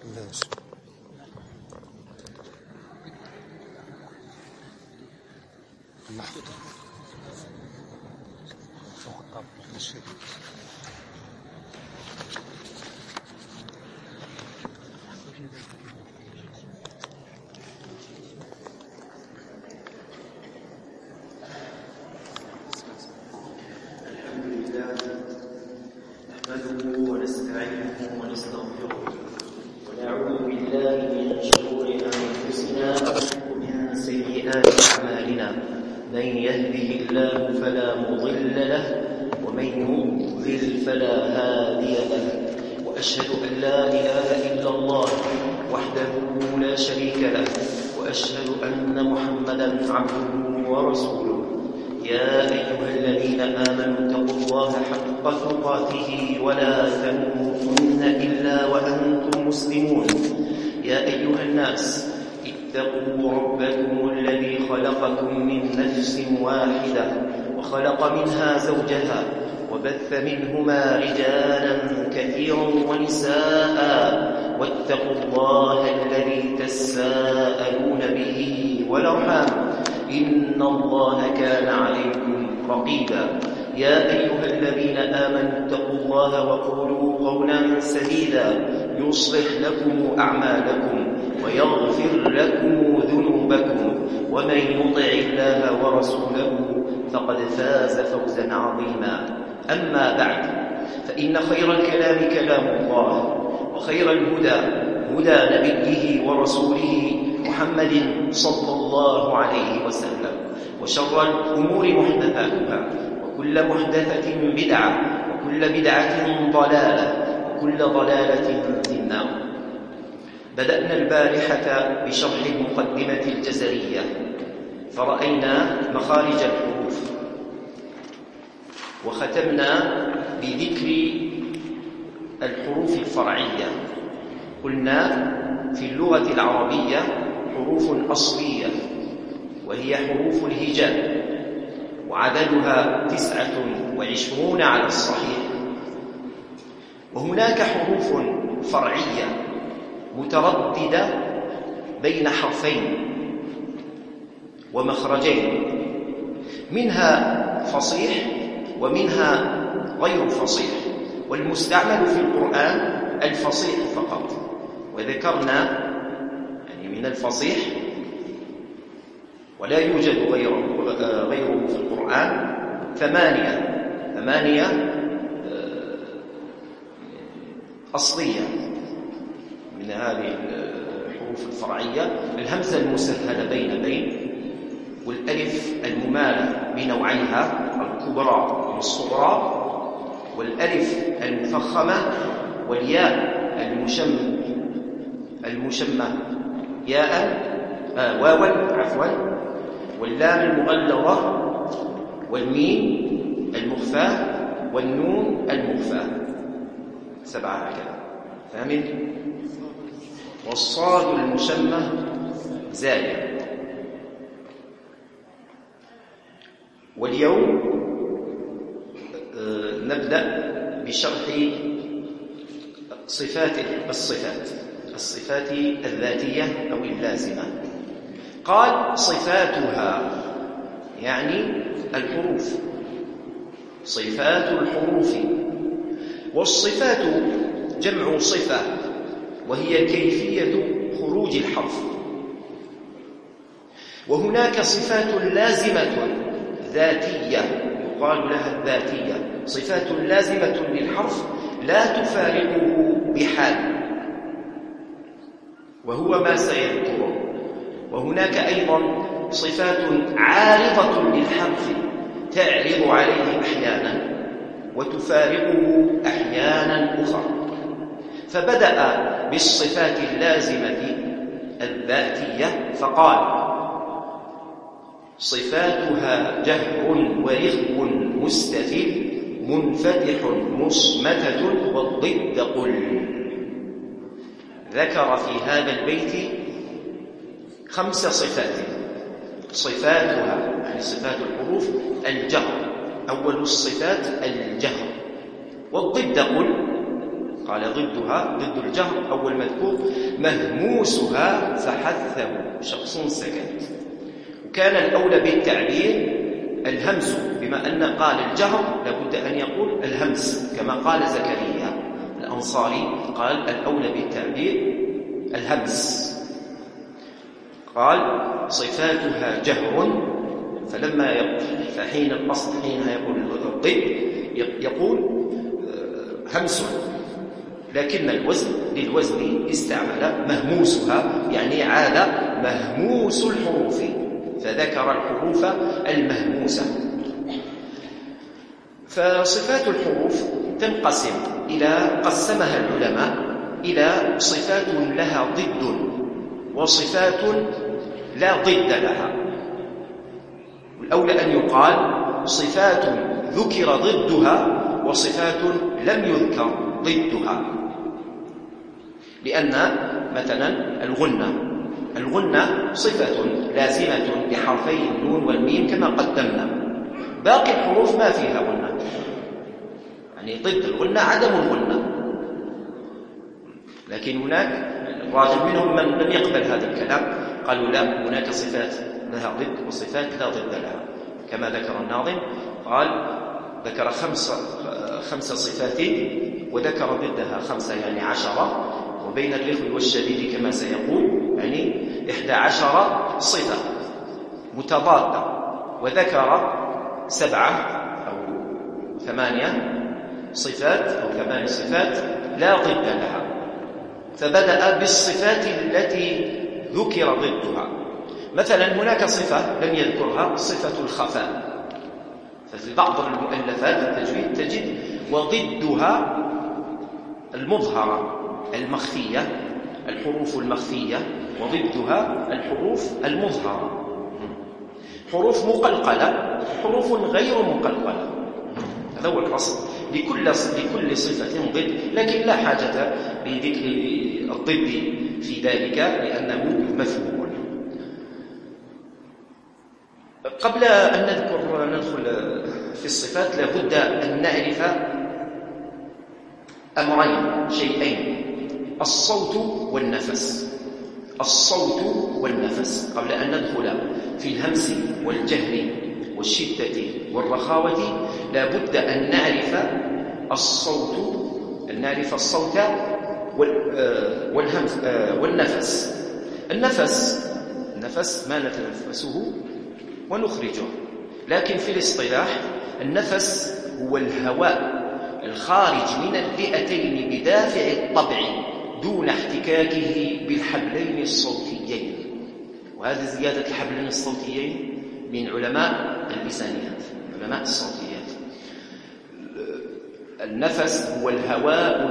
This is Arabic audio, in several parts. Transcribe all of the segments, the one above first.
ماشي. محمود فوق الشيء. نحمده ونستعينه ونستغفره ونعوذ بالله من شرور أنفسنا ومن سيئات أعمالنا. من يهده الله فلا مضل له ومن يضلل فلا هادي له. وأشهد أن لا إله إلا الله وحده لا شريك له وأشهد أن محمدا عبده ورسوله. يا أيها الذين آمنوا اتقوا الله حق تقاته ولا تموتن إلا وأنتم مسلمون. يا أيها الناس اتقوا ربكم الذي خلقكم من نفس واحدة وخلق منها زوجها وبث منهما رجالا كثيرا ونساء واتقوا الله الذي تساءلون به والأرحام إن الله كان عليكم رقيبا. يا أيها الذين آمنوا اتقوا الله وقولوا قولا سديدا يصلح لكم أعمالكم ويغفر لكم ذنوبكم ومن يطع الله ورسوله فقد فاز فوزا عظيما. أما بعد، فإن خير الكلام كلام الله وخير الهدى هدى نبيه ورسوله محمد صلى الله عليه وسلم، وشر الأمور محدثاتها وكل محدثة بدعة وكل بدعة ضلالة وكل ضلالة في النار. بدأنا البارحة بشرح المقدمة الجزرية فرأينا مخارج الحروف، وختمنا بذكر الحروف الفرعية. قلنا في اللغة العربية حروف أصلية وهي حروف الهجاء، وعددها 29 على الصحيح. وهناك حروف فرعية مترددة بين حرفين ومخرجين، منها فصيح ومنها غير فصيح، والمستعمل في القرآن الفصيح فقط. وذكرنا من الفصيح ولا يوجد غيره في القرآن ثمانية أصلية من هذه الحروف الفرعية: الهمزة المسهلة بين، والألف الممالة بنوعيها الكبرى والصغرى، والألف المفخمة، والياء المشمة ياء واوا واللام المغلظة، والميم المخفاة، والنون المخفاة. 7 هكذا، فهمت؟ والصاد المشمة زايا. واليوم نبدأ بشرح الصفات الذاتية أو اللازمة. قال صفاتها يعني الحروف، صفات الحروف. والصفات جمع صفة، وهي كيفية خروج الحرف. وهناك صفات لازمة ذاتية يقال لها الذاتية، صفات لازمة للحرف لا تفارقه بحال، وهو ما سيذكره. وهناك أيضا صفات عارضة للحرف تعرض عليه أحيانا وتفارقه أحيانا أخرى. فبدأ بالصفات اللازمة الذاتية فقال: صفاتها جهر ورغب مستفل منفتح مصمتة والضد قل. ذكر في هذا البيت 5 صفات. صفاتها يعني صفات الحروف الجهر، أول الصفات الجهر. والضد قل قال ضدها ضد الجهر أول مذكور مهموسها فحثه شخص سكت. وكان الأولى بالتعبير الهمس، بما أن قال الجهر لابد أن يقول الهمس كما قال زكريا الأنصاري، قال الأولى بالتعبير الهمس. قال صفاتها جهر، فحين الأصل حينها يقول الضد يقول همس، لكن الوزن للوزن استعمل مهموسها، يعني عاد مهموس الحروف، فذكر الحروف المهموسة. فصفات الحروف تنقسم قسمها العلماء إلى صفات لها ضد وصفات لا ضد لها. الأولى أن يقال صفات ذكر ضدها وصفات لم يذكر ضدها، لأن مثلا الغنة صفة لازمة لحرفي النون والميم كما قدمنا، باقي الحروف ما فيها غنة، يعني ضد الغنة عدم الغنة. لكن هناك الراجل منهم من لم يقبل هذا الكلام، قالوا لا، هناك صفات لها ضد وصفات لا ضد لها، كما ذكر الناظم، قال ذكر خمس صفات وذكر ضدها 5 يعني 10، وبين الرخو والشديد كما سيقول يعني 11 صفة متضادة، وذكر 7 أو 8 صفات أو 8 صفات لا ضد لها. فبدأ بالصفات التي ذكر ضدها. مثلا هناك صفة لم يذكرها، صفة الخفاء، ففي بعض المؤلفات التجويد تجد وضدها المظهرة المخفية، الحروف المخفية، وضدها الحروف المظهرة، حروف مقلقلة، حروف غير مقلقلة. هذا هو الأصل، لكل صفة ضد، لكن لا حاجة بذكر الضد في ذلك لأنه مفهوم. قبل أن ندخل في الصفات لابد أن نعرف أمرين، شيئين: الصوت والنفس. الصوت والنفس قبل أن ندخل في الهمس والجهر والشدة والرخاوة لابد أن نعرف الصوت والهمس والنفس. النفس ما نتنفسه ونخرجه، لكن في الاصطلاح النفس هو الهواء الخارج من الرئتين بدافع الطبع دون احتكاكه بالحبلين الصوتيين. وهذه زيادة الحبلين الصوتيين من علماء اللسانيات، علماء الصوتيات. النفس هو الهواء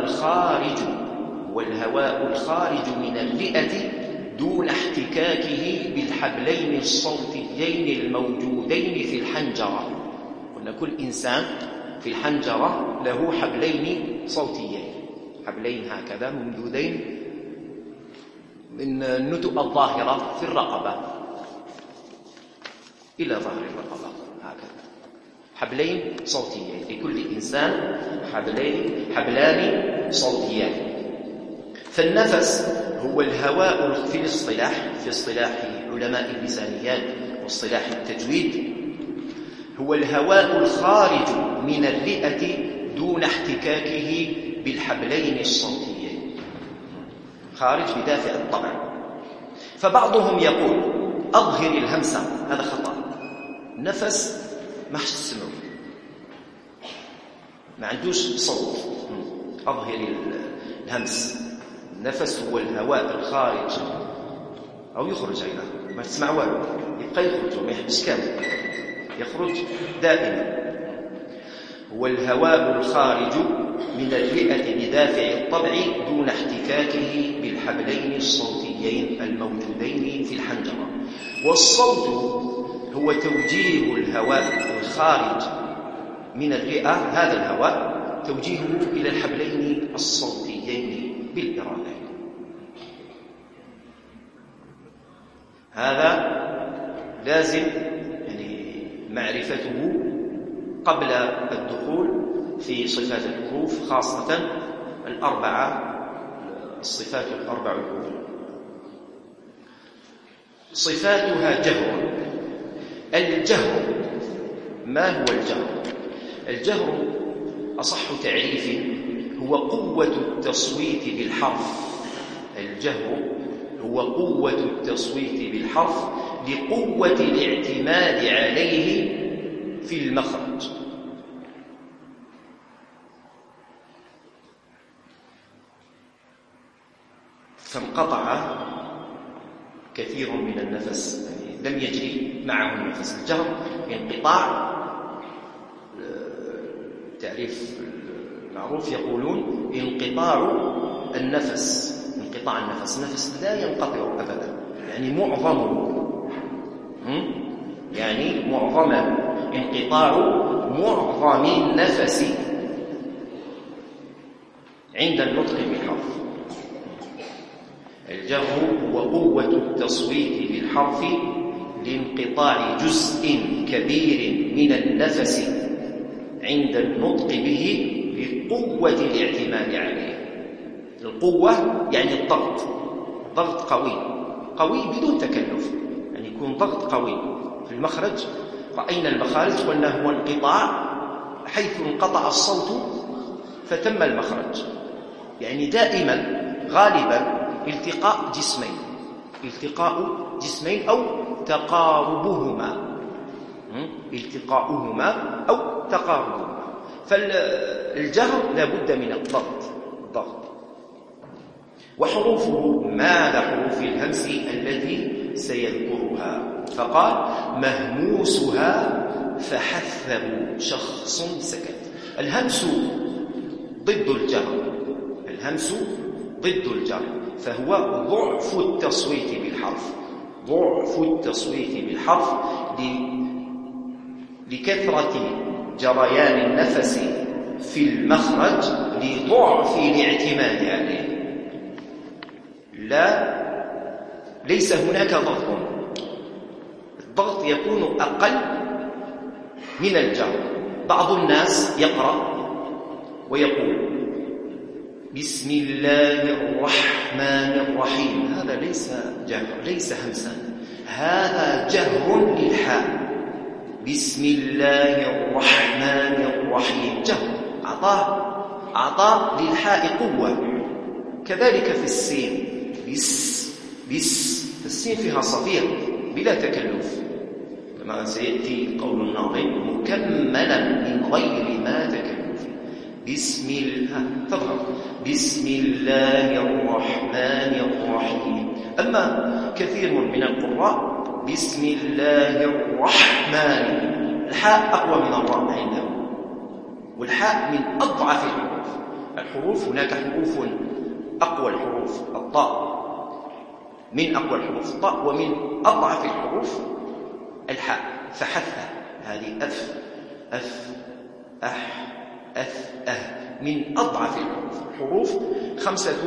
الخارج من الرئة دون احتكاكه بالحبلين الصوتيين الموجودين في الحنجرة. قلنا كل إنسان في الحنجرة له حبلين صوتيين، حبلين هكذا ممدودين من النتوء الظاهرة في الرقبة إلى ظهر الرقبة، هكذا حبلين صوتيين لكل إنسان، حبلان صوتيان. فالنفس هو الهواء في اصطلاح علماء اللسانيات واصطلاح التجويد، هو الهواء الخارج من الرئة دون احتكاكه بالحبلين الصوتيين، خارج بدافع الطبع. فبعضهم يقول أظهر الهمسة، هذا خطأ. نفس ما حسنه، ما عندوش صوت، أظهر الهمس. النفس هو الهواء الخارج، أو يخرج أيضا، ما تسمع والو، يبقى يخرج وما يحبس كامل، يخرج دائما. هو الهواء الخارج من الرئة بدافع الطبع دون احتكاكه بالحبلين الصوتيين الموجودين في الحنجرة. والصوت هو توجيه الهواء الخارج من الرئة، هذا الهواء توجيهه إلى الحبلين الصوتيين بالإرادة. هذا لازم معرفته قبل الدخول في صفات الحروف، خاصة الصفات الأربع الأولى. صفاتها جهر. الجهر، ما هو الجهر؟ الجهر أصح تعريف هو قوة التصويت بالحرف. الجهر هو قوة التصويت بالحرف لقوة الاعتماد عليه في المخرج. فانقطع كثير من النفس، يعني لم يجري معه النفس. الجهر انقطاع، تعريف معروف يقولون انقطاع النفس. انقطاع النفس لا ينقطع أبدا، يعني معظمه انقطاع معظم النفس عند النطق بالحرف. الجهر هو قوة التصويت بالحرف لانقطاع جزء كبير من النفس عند النطق به لقوة الاعتماد عليه. القوة يعني ضغط قوي بدون تكلف، يعني يكون ضغط قوي في المخرج. رأينا المخارج قلنا هو انقطاع حيث انقطع الصوت فتم المخرج، يعني دائما غالبا التقاء جسمين أو تقاربهما، فالجهر لا بد من الضغط. وحروفه ماذا؟ حروف الهمس التي سيذكرها. فقال مهموسها فحثه شخص سكت. الهمس ضد الجهر، فهو ضعف التصويت بالحرف لكثرة جريان النفس في المخرج لضعف الاعتماد عليه. ليس هناك ضغط. الضغط يكون أقل من الجهر. بعض الناس يقرأ ويقول بسم الله الرحمن الرحيم، هذا ليس جهر، ليس همسا، هذا جهر للحاء. بسم الله الرحمن الرحيم جهر، أعطاه للحاء قوة. كذلك في السين، السين فيها صفير بلا تكلف، كما سيأتي قول الناظم مكملا من غير ما تكلف. بسم الله الرحمن الرحيم. أما كثير من القراء بسم الله الرحمن، الحاء أقوى من الراء عندهم، والحاء من أضعف الحروف. هناك حروف أقوى الحروف الطاء، من أقوى الحروف الطاء، ومن أضعف الحروف الحاء. فحثها هذه أف أح أث أه، من أضعف الحروف. 5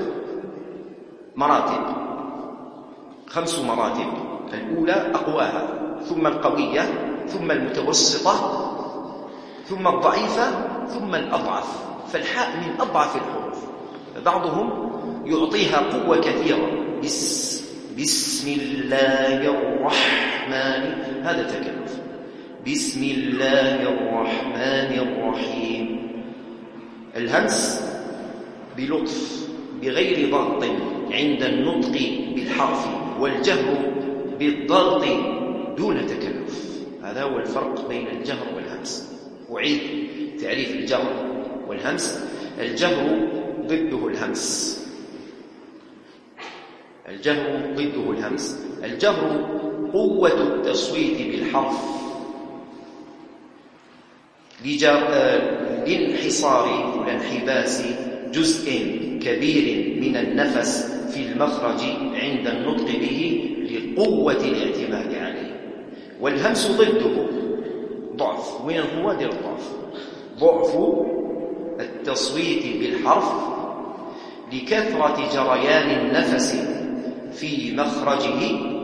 مراتب. الأولى أقواها، ثم القوية، ثم المتوسطة، ثم الضعيفة، ثم الأضعف. فالحاء من أضعف الحروف. بعضهم يعطيها قوة كثيرة، بسم الله الرحمن، هذا تكلف. بسم الله الرحمن الرحيم. الهمس بلطف بغير ضغط عند النطق بالحرف، والجهر بالضغط دون تكلف. هذا هو الفرق بين الجهر والهمس. أعيد تعريف الجهر والهمس. الجهر ضده الهمس. الجهر قوة التصويت بالحرف لانحصار والانحباس جزء كبير من النفس في المخرج عند النطق به لقوة الاعتماد عليه. والهمس ضده ضعف. وين هو دير الضعف؟ ضعف التصويت بالحرف لكثرة جريان النفس في مخرجه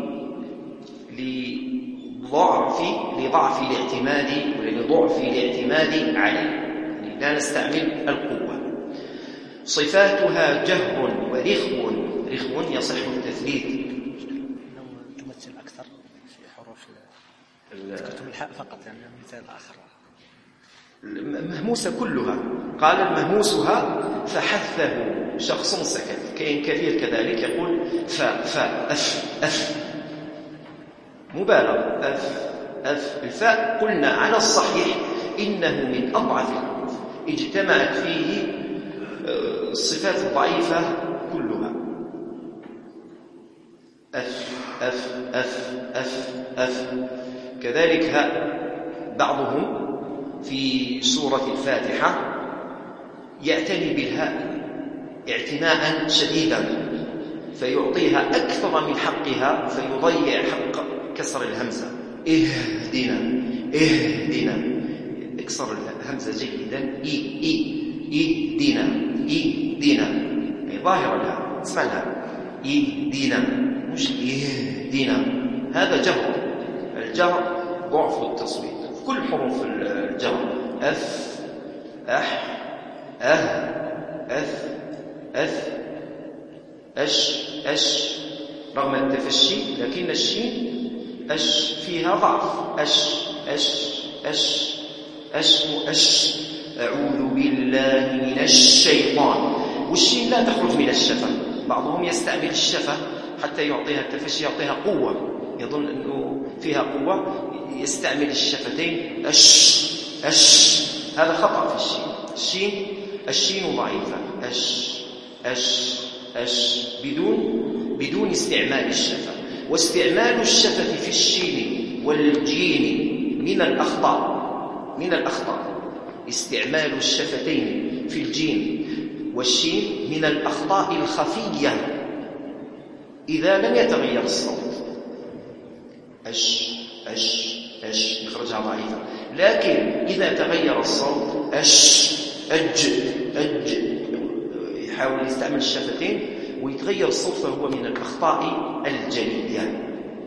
لضعف الاعتماد عليه، يعني لا نستعمل القوة. صفاتها جهر ورخو. رخو يصح التثليث. تمثل أكثر في حروف ذكرتم الحاء فقط، يعني مثال آخر. المهموسة كلها، قال المهموسها فحثه شخص سكت. كاين كثير كذلك يقول فاء أف مبالغ أف. الفاء قلنا على الصحيح إنه من أضعف الحروف، اجتمعت فيه الصفات الضعيفة كلها. أف. كذلك هاء. بعضهم في سورة الفاتحة يعتني بالهاء اعتناء شديدا فيعطيها أكثر من حقها فيضيع حق كسر الهمزة. اهدنا اكسر الهمزة جيدا. دينا ظاهر لها، اسمع لها دينا مش دينا. هذا جهر. الجهر ضعف التصويت في كل حروف الجهر. أف أح أث أش رغم التفشي لكن الشين فيها ضعف. أش أعوذ بالله من الشيطان. والشين لا تخرج من الشفة. بعضهم يستعمل الشفة حتى يعطيها التفشي، يعطيها قوة، يظن أنه فيها قوة، يستعمل الشفتين. هذا خطأ في الشين. الشين ضعيفة. بدون استعمال الشفة. واستعمال الشفة في الشين والجيم من الأخطاء. استعمال الشفتين في الجيم والشين من الأخطاء الخفية إذا لم يتغير الصوت. يخرجها ضعيفة. لكن إذا تغير الصوت أج يحاول يستعمل الشفتين ويتغير الصوت فهو من الأخطاء الجلية.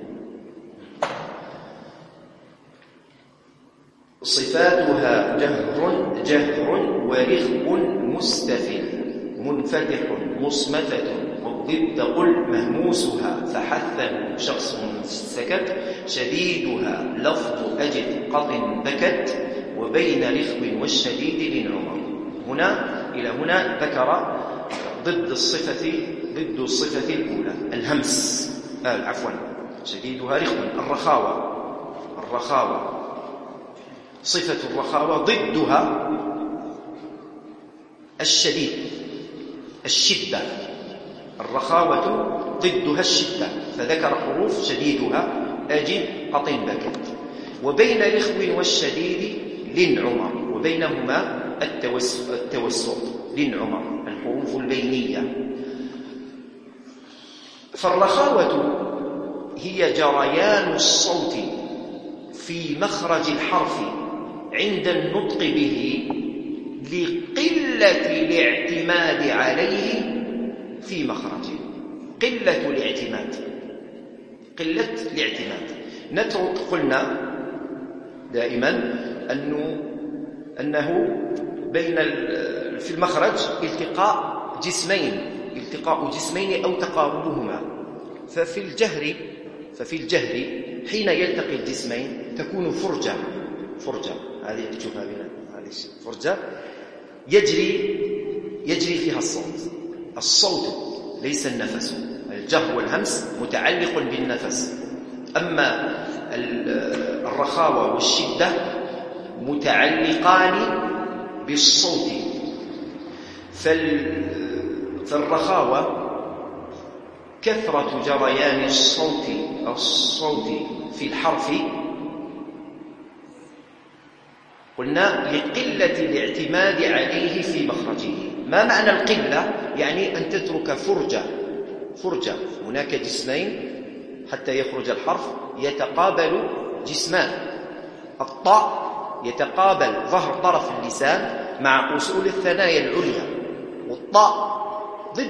صفاتها جهر ورخو مستفل منفتح مصمتة. والضد قل مهموسها فحثه شخص سكت. شديدها لفظ أجد قط بكت. وبين رخو والشديد للعمر. إلى هنا ذكر ضد الصفة الأولى الهمس. شديدها رخو. الرخاوة صفة الرخاوة ضدها الشدة. الرخاوة ضدها الشدة، فذكر حروف شديدها أجد قط بكت. وبين رخو والشديد لنعمر، وبينهما التوسط لنعمر، الحروف البينية. فالرخاوة هي جريان الصوت في مخرج الحرف عند النطق به لقلة الاعتماد عليه في مخرجه. قلة الاعتماد. نترك قلنا دائما أنه بين في المخرج التقاء جسمين أو تقاربهما. ففي الجهر حين يلتقي الجسمين تكون فرجة هذه تشوفها بنا، هذه فرجة يجري فيها الصوت ليس النفس. الجهر والهمس متعلق بالنفس، أما الرخاوة والشدة متعلقان بالصوت. فالرخاوة كثرة جريان الصوت في الحرف، قلنا لقلة الاعتماد عليه في مخرجه. ما معنى القلة؟ يعني أن تترك فرجة. هناك جسمين حتى يخرج الحرف يتقابل جسمان. الطاء يتقابل ظهر طرف اللسان مع أصول الثنايا العليا، والطاء ضد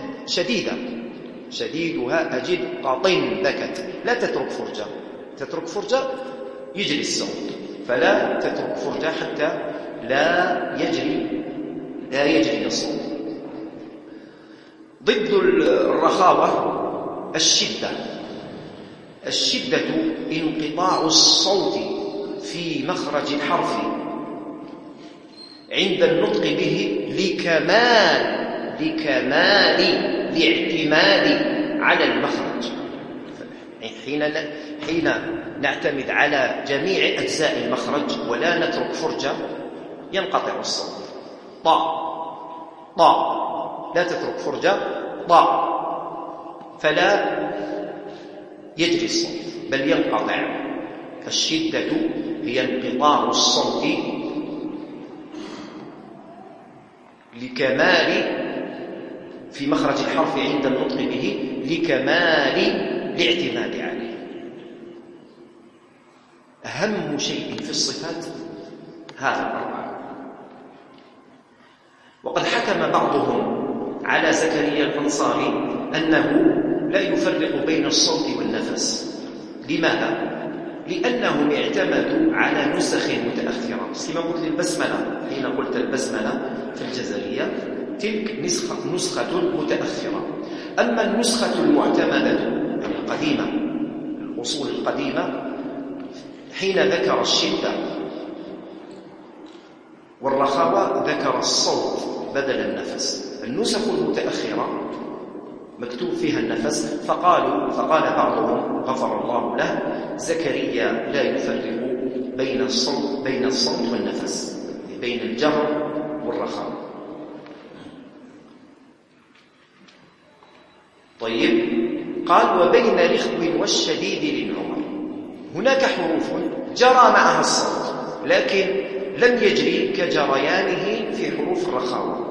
شديدها أجد قط بكت. لا تترك فرجة يجري الصوت، فلا تترك فرجة حتى لا يجري الصوت. ضد الرخاوة الشدة. الشدة انقطاع الصوت في مخرج الحرف عند النطق به لكمال الاعتماد على المخرج. حين نعتمد على جميع أجزاء المخرج ولا نترك فرجة ينقطع الصوت. طاء لا تترك فرجة، طاء، فلا يجري الصوت بل ينقطع. فالشدة هي انقطاع الصوت لكمال في مخرج الحرف عند النطق به لكمال الاعتماد عليه. أهم شيء في الصفات هذا الأربعة. وقد حكم بعضهم على زكريا الأنصاري أنه لا يفرق بين الصوت والنفس. لماذا؟ لأنهم اعتمدوا على نسخ متأخرة. كما قلت البسملة، حين قلت البسملة في الجزرية تلك نسخة متأخرة. أما النسخة المعتمدة القديمة، الأصول القديمة، حين ذكر الشدة والرخاوة ذكر الصوت بدل النفس. النسخ المتأخرة مكتوب فيها النفس، فقال بعضهم غفر الله له زكريا لا يفرق بين الصوت والنفس، بين الجهر والرخاوة. طيب، قال وبين رخو والشديد للعمر. هناك حروف جرى معها الصوت لكن لم يجري كجريانه في حروف الرخاوة،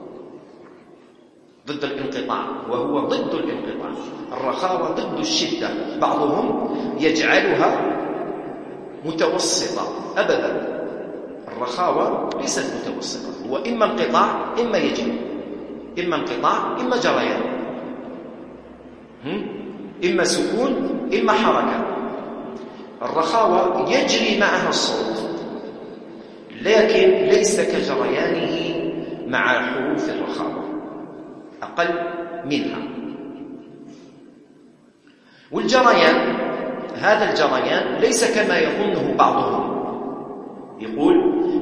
ضد الانقطاع، وهو ضد الانقطاع. الرخاوة ضد الشدة. بعضهم يجعلها متوسطة، أبدا الرخاوة ليست متوسطة، هو إما انقطاع إما يجري، إما انقطاع إما جريان، إما سكون إما حركة. الرخاوة يجري معها الصوت لكن ليس كجريانه مع حروف الرخاوة، أقل منها. والجريان، هذا الجريان ليس كما يظنه بعضهم. يقول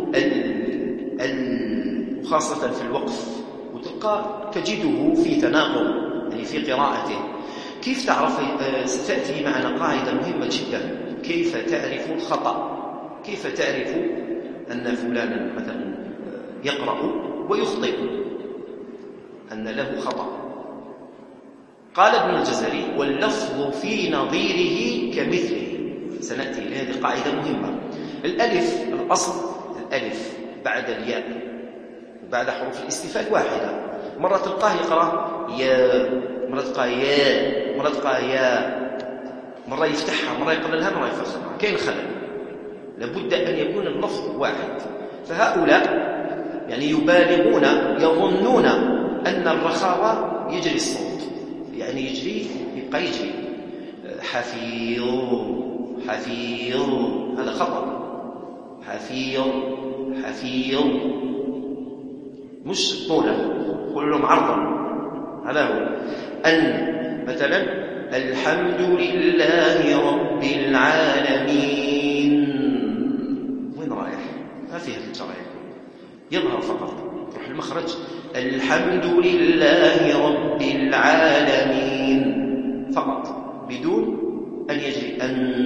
خاصة في الوقف، وتلقى تجده في تناقض يعني في قراءته. كيف تعرف؟ ستأتي معنا قاعدة مهمة جدا. كيف تعرف الخطأ؟ كيف تعرف أن فلانا مثلا يقرأ ويخطئ، أن له خطأ؟ قال ابن الجزري واللفظ في نظيره كمثله. سنأتي لهذه قاعدة مهمة. الألف، الأصل الألف بعد الياء وبعد حروف الاستفهام واحدة. مرة تلقاه يقرأ يا، مرة تلقاه يا، مرة تلقاه يا، مرة يفتحها، مرة يقللها، مرة يفخمها. كاين خلل، لابد أن يكون اللفظ واحد. فهؤلاء يعني يبالغون، يظنون أن الرخاوة يجري الصوت، يعني يجري، يبقى يجري حفيظ حفيظ، هذا خطأ. حفيظ حفيظ مش طولا، قل لهم عرضا. هذا هو أن مثلا الحمد لله رب العالمين، وين رايح؟ ما فيها الجريان، يظهر فقط، تروح المخرج الحمد لله رب العالمين فقط، بدون أن يجري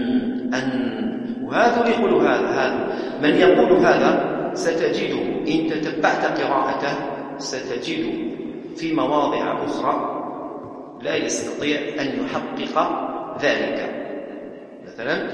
وهذا يقول هذا من يقول هذا ستجده إن تتبعت قراءته ستجده في مواضع أخرى لا يستطيع أن يحقق ذلك. مثلا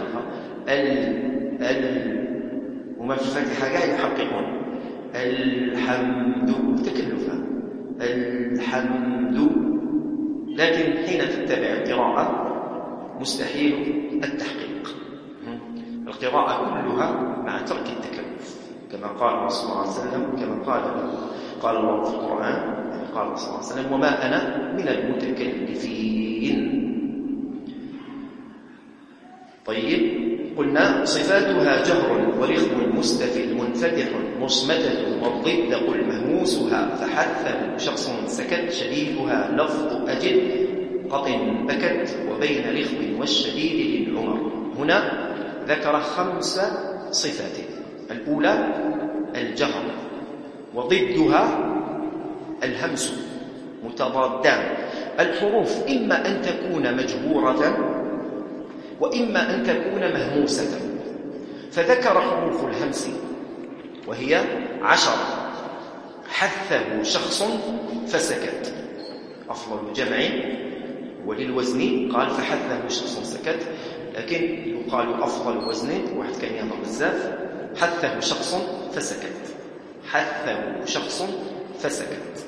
وما في الفاتحة قاعد يحققون الحمد تكلفا الحمد، لكن حين تتبع القراءة مستحيل التحقيق. القراءة كلها مع ترك التكلف، كما قال الله صلى الله عليه وسلم، كما قال الله في القرآن، قال صلى الله عليه وسلم وما أنا من المتكلفين. طيب، قلنا صفاتها جهر ورخم مستفل منفتح مصمتة والضد قل مهموسها فحثه شخص سكت شديدها لفظ أجد قط بكت وبين رخم والشديد للعمر. هنا ذكر 5 صفات. الأولى الجهر، وضدها الهمس، متضادان. الحروف إما أن تكون مجهورة وإما أن تكون مهموسة، فذكر حروف الهمس وهي 10. حثه شخص فسكت، أفضل جمع وللوزن قال فحثه شخص سكت، لكن يقال أفضل وزن واحد كان يهضر بزاف. حثه شخص فسكت، حثه شخص فسكت،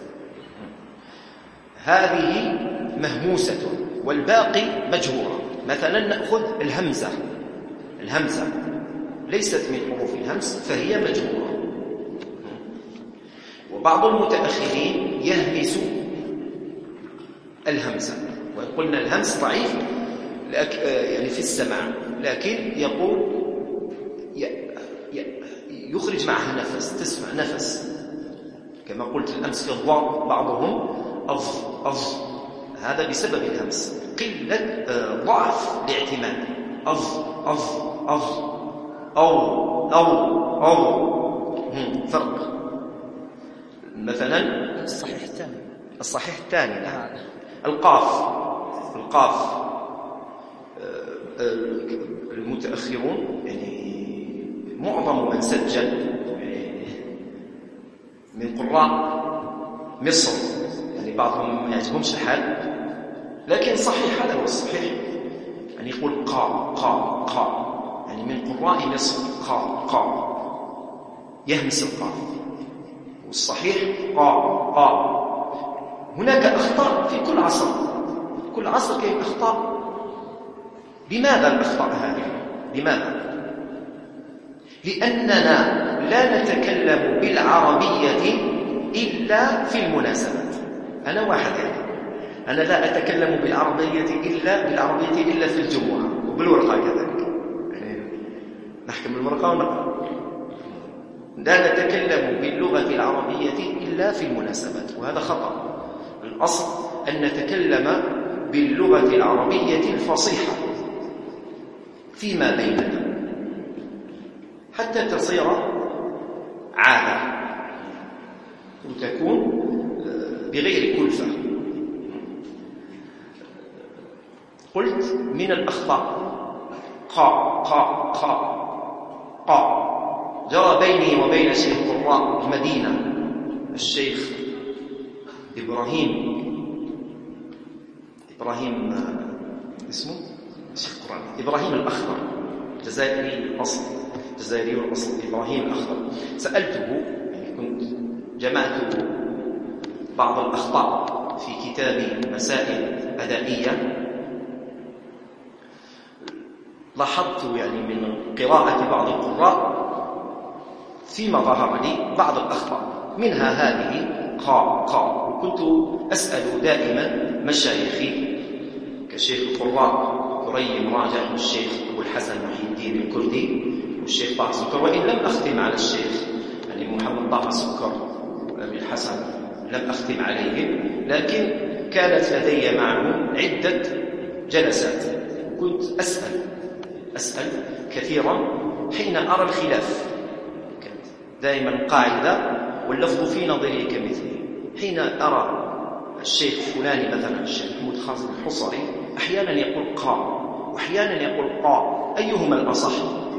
هذه مهموسة والباقي مجهورة. مثلا نأخذ الهمزة ليست من حروف الهمس فهي مجهورة. وبعض المتأخرين يهمس الهمزة، وقلنا الهمس ضعيف يعني في السمع، لكن يقول يخرج معها نفس، تسمع نفس، كما قلت الأمس في الضاء بعضهم أض، هذا بسبب الهمس، قلة ضعف الاعتماد. أو فرق. مثلا الصحيح الثاني نعم. القاف المتأخرون يعني معظم من سجل من قراء مصر يعني بعضهم ما يعجبهمش الحال، لكن صحيح هذا هو الصحيح، يعني يقول قا يعني من قراء مصر قا يهمس القاف، والصحيح قا. هناك أخطاء في كل عصر كاين أخطاء. لماذا الأخطاء هذه؟ لماذا؟ لأننا لا نتكلم بالعربية إلا في المناسبات. أنا واحد يعني أنا لا أتكلم بالعربية إلا في الجمعة، وبالورقة كذلك، يعني نحكم بالورقة ونقرأ. لا نتكلم باللغة العربية إلا في المناسبات، وهذا خطأ. الأصل أن نتكلم باللغة العربية الفصيحة فيما بيننا حتى تصير عادة وتكون بغير كلفة. قلت من الأخطاء قا جرى بيني وبين شيخ قراء المدينة الشيخ إبراهيم اسمه الشيخ قرآن إبراهيم الأخضر، جزائري الأصل إبراهيم الأخضر. سألته، يعني كنت جمعت بعض الأخطاء في كتاب مسائل أدائية، لاحظت يعني من قراءة بعض القراء فيما ظهر لي بعض الأخطاء، منها هذه قا. وكنت أسأل دائما مشايخي كشيخ القراء كريم راجع والشيخ أبو الحسن محي الدين الكردي والشيخ طه سكر، وإن لم أختم على الشيخ يعني محمد طه سكر وأبي الحسن لم أختم عليهم، لكن كانت لدي معهم عدة جلسات، وكنت أسأل كثيرا حين أرى الخلاف. كانت دائما قاعدة واللفظ في نظري كمثله، حين أرى الشيخ فلاني مثلا الشيخ محمود خالد الحصري أحيانا يقول قا وأحيانا يقول قا، أيهما الأصح؟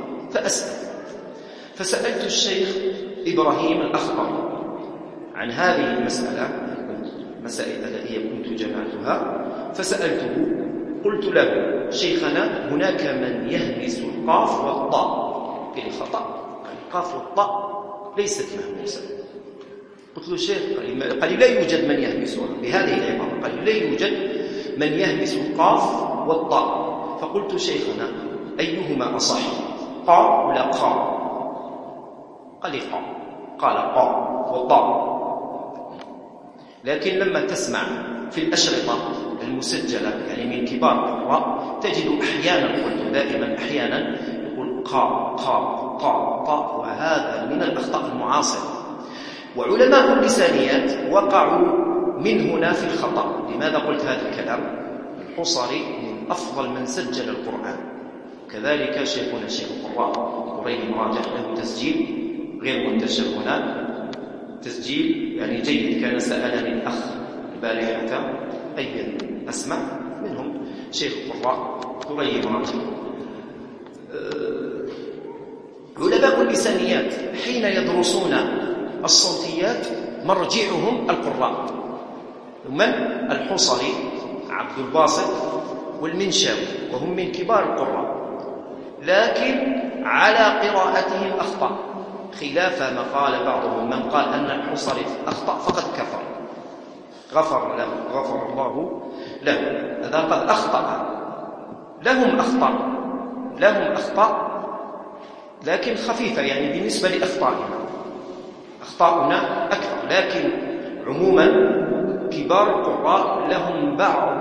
فسألت الشيخ إبراهيم الأخضر عن هذه المسألة، مسائل أدائية كنت جمعتها، فسألته قلت له شيخنا هناك من يهمس القاف والطاء، قال خطأ، القاف والطاء ليست مهموسة. قلت له شيخ، قال لي لا يوجد من يهمسها بهذه العبارة، قال لي لا يوجد من يهمس القاف والطاء. فقلت شيخنا أيهما أصح، قا ولا قا؟ قال لي قا. قال قا والطاء. لكن لما تسمع في الأشرطة المسجلة يعني من كبار القراء تجد أحيانا، قلت دائما أحيانا يقول قاء قاء طاء طاء، وهذا من الأخطاء المعاصرة. وعلماء اللسانيات وقعوا من هنا في الخطأ. لماذا قلت هذا الكلام؟ الحصري من أفضل من سجل القرآن، كذلك شيخنا شيخ القراء قريب مراجع له تسجيل غير منتشر هنا، تسجيل يعني جيد. كان سألني الأخ البارحة أي أسمع منهم شيخ القراء قريب مراجع. علماء اللسانيات حين يدرسون الصوتيات مرجعهم القراء، من الحصري عبد الباسط والمنشاوي، وهم من كبار القراء، لكن على قراءتهم أخطأ، خلاف ما قال بعضهم من قال أن الحصري أخطأ فقد كفر، غفر له غفر الله له، هذا قد أخطأ. لهم أخطاء لكن خفيفة، يعني بالنسبة لأخطائنا، أخطاؤنا أكثر، لكن عموما كبار القراء لهم بعض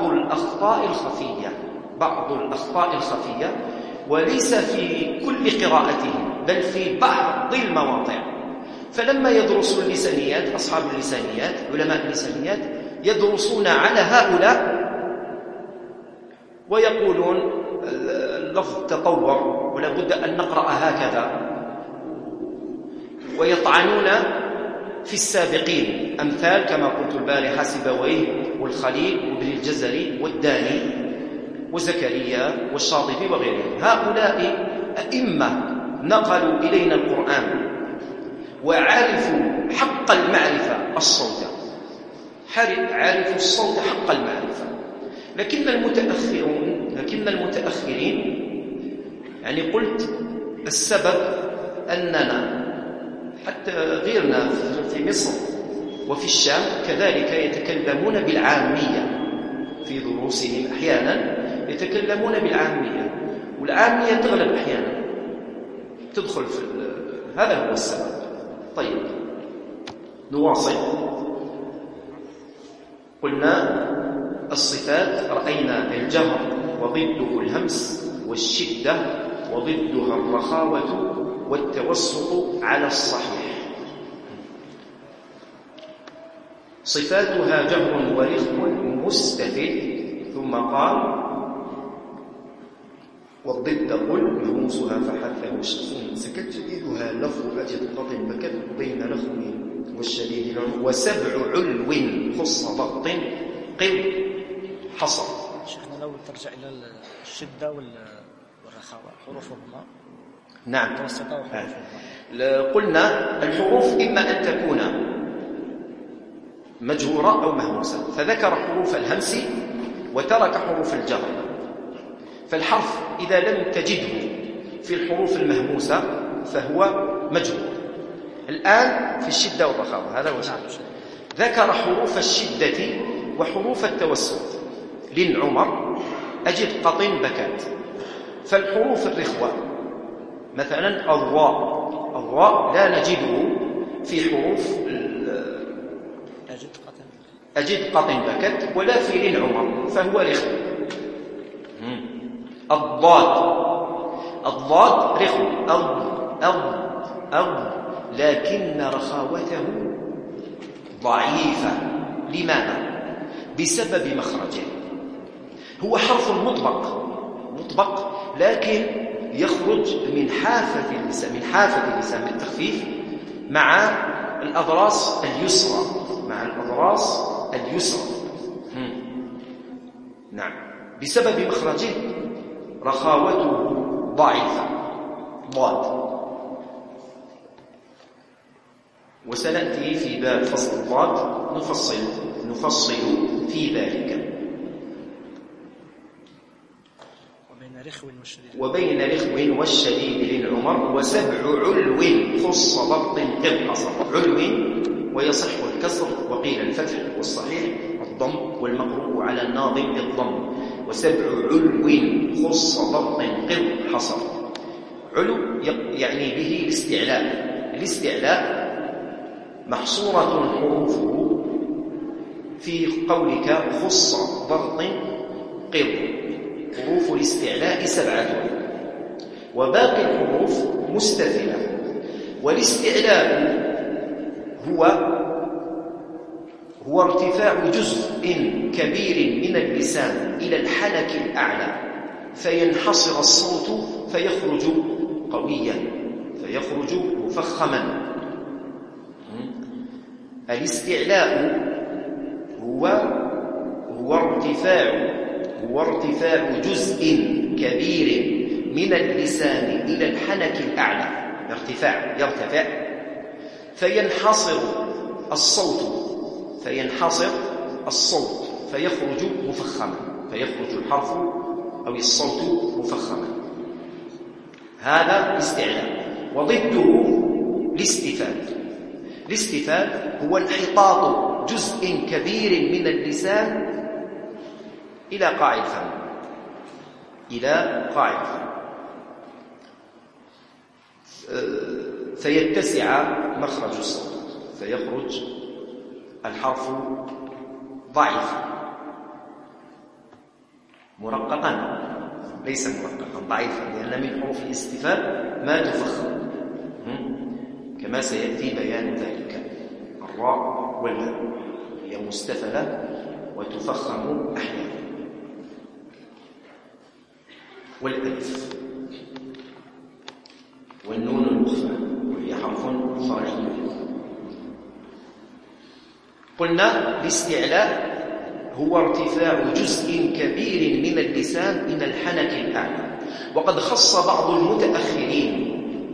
الأخطاء الخفية، وليس في كل قراءتهم بل في بعض المواضع. فلما يدرسوا اللسانيات، أصحاب اللسانيات علماء اللسانيات يدرسون على هؤلاء ويقولون اللفظ تطور ولا بد أن نقرأ هكذا، ويطعنون في السابقين، أمثال كما قلت البارحة سيبويه والخليل وابن الجزري والداني وزكريا والشاطبي وغيرهم. هؤلاء أئمة نقلوا إلينا القرآن وعرفوا حق المعرفة الصوت، عرفوا الصوت حق المعرفة. لكن المتأخرين يعني قلت السبب أننا حتى غيرنا في مصر وفي الشام كذلك يتكلمون بالعامية في دروسهم، أحيانا يتكلمون بالعامية، والعامية تغلب أحيانا تدخل في هذا هو السبب. طيب نواصل. قلنا الصفات رأينا الجهر وضده الهمس والشدة وضدها الرخاوة والتوسط على الصحيح. صفاتها جهر ورخو مستفل. ثم قال والضد قل مهموسها فحثه شخص سكت جديدها لفظ أجد قط بكت بين لخم والشديد وسبع علو خص ضغط قل حصر. شيخنا لو ترجع إلى الشدة والرخاوة حروفهما. نعم متوسطة وحروفهما. قلنا الحروف إما أن تكون مجهورة أو مهموسة، فذكر حروف الهمس وترك حروف الجهر. فالحرف إذا لم تجده في الحروف المهموسة فهو مجهور. الآن في الشدة والرخاوة هذا هو ذكر حروف الشدة وحروف التوسط. لن عمر أجد قط بكات. فالحروف الرخوة مثلا الراء لا نجده في حروف أجد قط بكت ولا في لن عمر فهو رخو. الضاد رخو لكن رخاوته ضعيفة. لماذا؟ بسبب مخرجه. هو حرف مطبق لكن يخرج من حافة اللسان بالتخفيف مع الأضراس اليسرى. نعم بسبب مخرجه رخاوته ضعيفة. ضاد. وسنأتي في باب فصل الضاد نفصل في ذلك. وبين رخو والشديد للعمر وسبع علو خص ضبط قل حصر. علو ويصح الكسر وقيل الفتح والصحيح الضم والمقروء على الناظم بالضم. وسبع علو خص ضبط قل حصر. علو يعني به الاستعلاء محصورة حروفه في قولك خص ضغط قل. حروف الاستعلاء 7، وباقي الحروف مستفلة. والاستعلاء هو ارتفاع جزء كبير من اللسان إلى الحنك الأعلى فينحصر الصوت فيخرج قويا، فيخرج مفخما. الاستعلاء هو ارتفاع جزء كبير من اللسان إلى الحنك الأعلى، يرتفع فينحصر الصوت فيخرج مفخما، فيخرج الحرف أو الصوت مفخما. هذا الاستعلاء. وضده الاستفال هو انحطاط جزء كبير من اللسان إلى قاع الفم، فيتسع مخرج الصوت، فيخرج الحرف ضعيفا مرققا، ليس مرققا، ضعيفا، لأن من حروف الاستفال ما تفخم كما سيأتي بيان ذلك. الراء واللام هي مستفلة وتفخم أحيانا، والألف والنون المخفى وهي حرف فرعي. قلنا الاستعلاء هو ارتفاع جزء كبير من اللسان إلى الحنك الأعلى، وقد خص بعض المتأخرين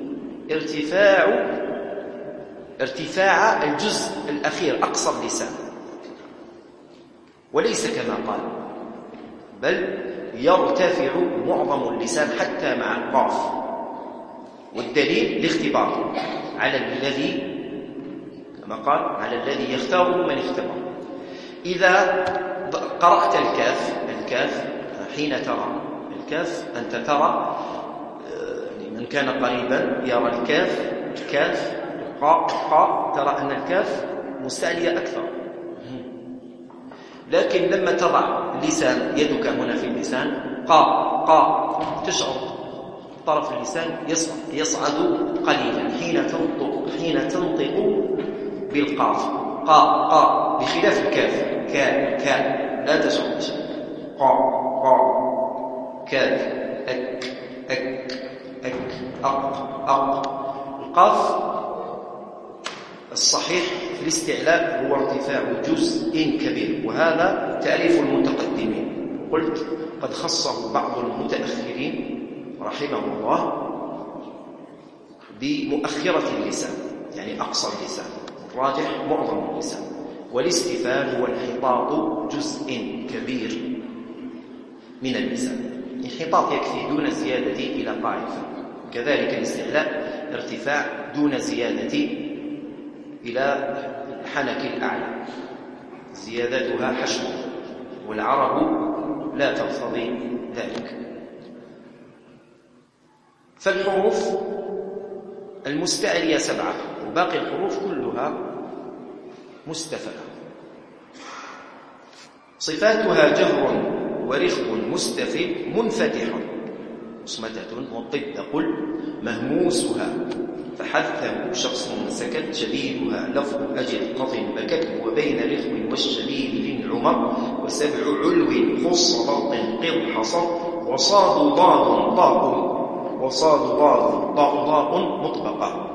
ارتفاع الجزء الأخير أقصى اللسان، وليس كما قال، بل يرتفع معظم اللسان حتى مع القاف. والدليل الاختبار على الذي كما قال على الذي يختاره من اختبر. إذا قرأت الكاف حين ترى الكاف، أنت ترى من كان قريبا يرى الكاف قاء، ترى أن الكاف مستعلية أكثر. لكن لما تضع اللسان، يدك هنا في اللسان، قاء، تشعر طرف اللسان يصعد قليلا حين تنطق بالقاف، قاء، بخلاف الكاف كاء لا تشعر بشيء. قاء، كاف، أك، أق. القاف الصحيح في الاستعلاء هو ارتفاع جزء كبير، وهذا تعريف المتقدمين. قلت قد خصه بعض المتأخرين رحمه الله بمؤخرة اللسان، يعني أقصى اللسان، الراجح معظم اللسان. والاستفال هو انحطاط جزء كبير من اللسان، انحطاط يكفي دون زيادة إلى قاع الفم. كذلك الاستعلاء ارتفاع دون زيادة إلى الحنك الأعلى، زيادتها حشو، والعرب لا تقتضي ذلك. فالحروف المستعلية 7، وباقي الحروف كلها مستفلة. صفاتها جهر ورخو مستفل منفتح مصمتة، والضد قل مهموسها فحثه شخص سكت، شبيهها لفظ أجل قط بكت، وبين رخو والشبيب عمر، وسبع علو خص ضغط قض حصر، وصاد ضاد ضاء مطبقة.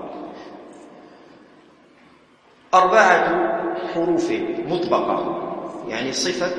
4 حروف مطبقة، يعني صفة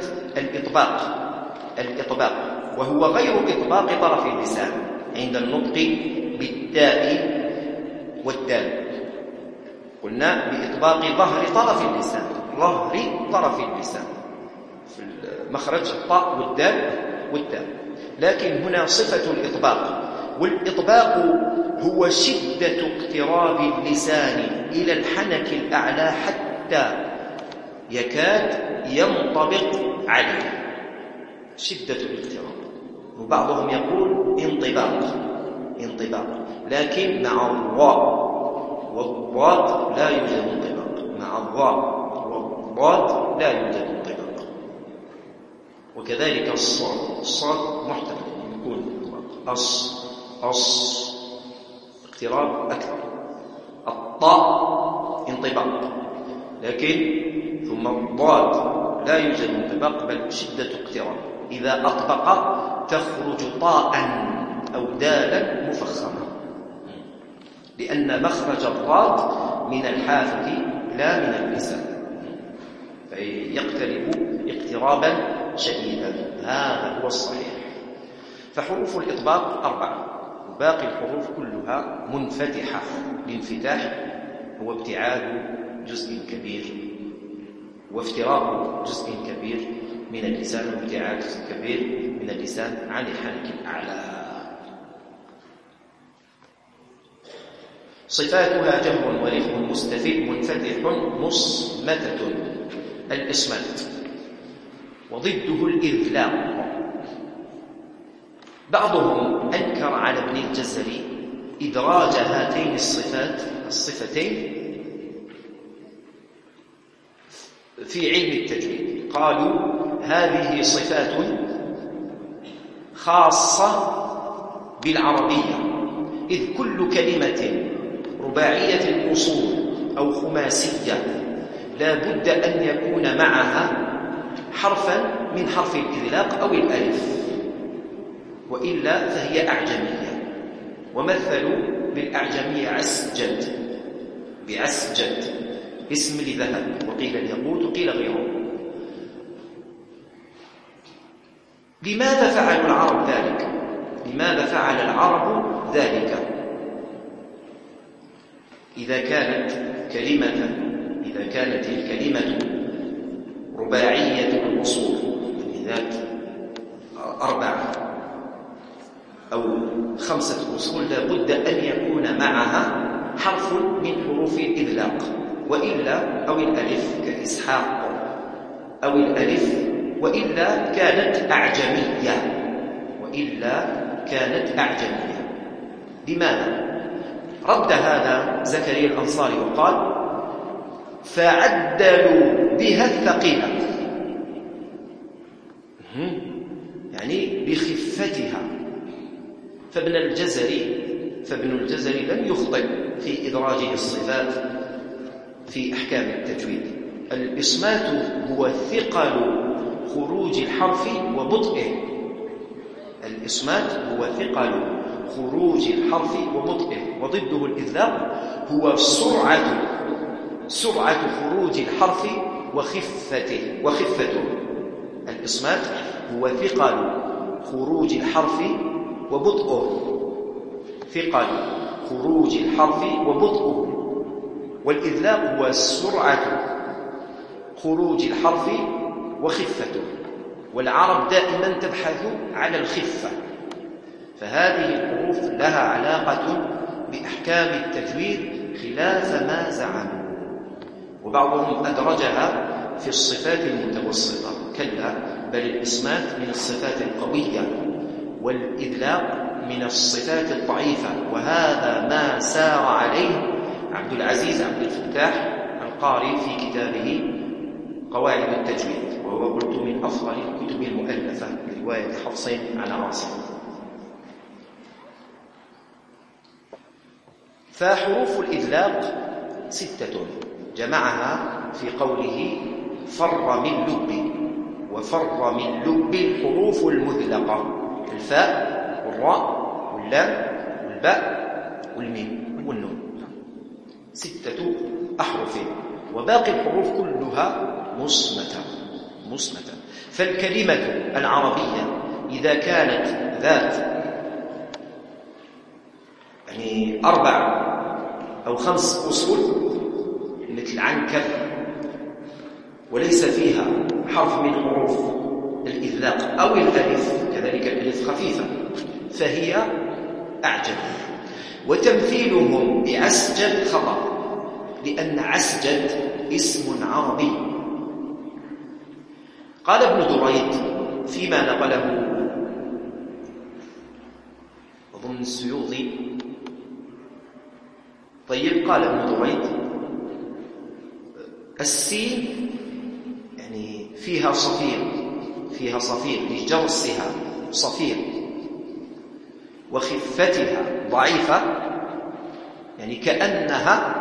الإطباق، وهو غير إطباق طرف اللسان عند النطق بالتاء والدال. قلنا بإطباق ظهر طرف اللسان في مخرج الطاء والدال والتاء، لكن هنا صفة الإطباق. والإطباق هو شدة اقتراب اللسان إلى الحنك الأعلى حتى يكاد ينطبق عليه، شدة الاقتراب. وبعضهم يقول انطباق، لكن مع الضاء والضاد لا يوجد انطباق، مع الضاء والضاد لا يوجد انطباق. وكذلك الصاد محتمل يكون انطباق، اقتراب أكثر. الطاء انطباق، لكن ثم الضاد لا يوجد انطباق بل شدة اقتراب. إذا أطبق تخرج طاء أو دالا مفخمة، لأن مخرج الضاد من الحافة لا من اللسان، فيقترب اقترابا شديدا. هذا هو الصحيح. فحروف الإطباق 4، وباقي الحروف كلها منفتحة. الانفتاح هو ابتعاد جزء كبير وافتراق جزء كبير من اللسان، وابتعاد جزء كبير من اللسان عن الحنك الأعلى. صفاتها جهر ورخم مستفد منفتح مصمتة. الإصمات وضده الإذلاق. بعضهم أنكر على ابن الجزري إدراج هاتين الصفتين في علم التجويد. قالوا هذه صفات خاصة بالعربية، إذ كل كلمة رباعية الأصول أو خماسية لا بد أن يكون معها حرفا من حرف الإذلاق أو الألف، وإلا فهي أعجمية. ومثلوا بالأعجمية بعسجد اسم لذهب، وقيل الياقوت وقيل غيره. لماذا فعل العرب ذلك؟ لماذا فعل العرب ذلك؟ إذا كانت الكلمة رباعية الأصول ذات 4 أو 5 أصول لا بد أن يكون معها حرف من حروف الإذلاق، وإلا أو الألف كإسحاق أو الألف، وإلا كانت أعجمية. لماذا؟ رد هذا زكريا الأنصاري وقال فعدلوا بها الثقيلة، يعني بخفتها. فابن الجزري لم يخطئ في إدراجه الصفات في أحكام التجويد. الإصمات هو ثقل خروج الحرف وبطئه. الإصمات هو ثقل خروج الحرف وبطئه، وضده الإذلاق هو سرعة خروج الحرف وخفته. الإصمات هو ثقل خروج الحرف وبطئه، والإذلاق هو سرعة خروج الحرف وخفته. والعرب دائما تبحث على الخفة، فهذه الحروف لها علاقة بأحكام التجويد خلاف ما زعموا. وبعضهم أدرجها في الصفات المتوسطة، كلا، بل الإصمات من الصفات القوية والإذلاق من الصفات الضعيفة. وهذا ما سار عليه عبد العزيز عبد الفتاح القاري في كتابه قواعد التجويد، وهو قلت من أفضل الكتب المؤلفة برواية حفص عن عاصم. فحروف الإذلاق 6 جمعها في قوله فر من لب. وفر من لب الحروف المذلقة، الفاء والراء واللام والباء والميم والنون، 6 أحرف. وباقي الحروف كلها مصمتة. فالكلمة العربية إذا كانت ذات 4 أو 5 أصول مثل عنكر، وليس فيها حرف من حروف الإذلاق أو الألف، كذلك الألف خفيفة، فهي أعجم. وتمثيلهم بعسجد خطأ، لأن عسجد اسم عربي. قال ابن دريد فيما نقله أظن السيوطي، طيب، قال ابن دريد السين يعني فيها صفير لجرسها صفير، وخفتها ضعيفة، يعني كأنها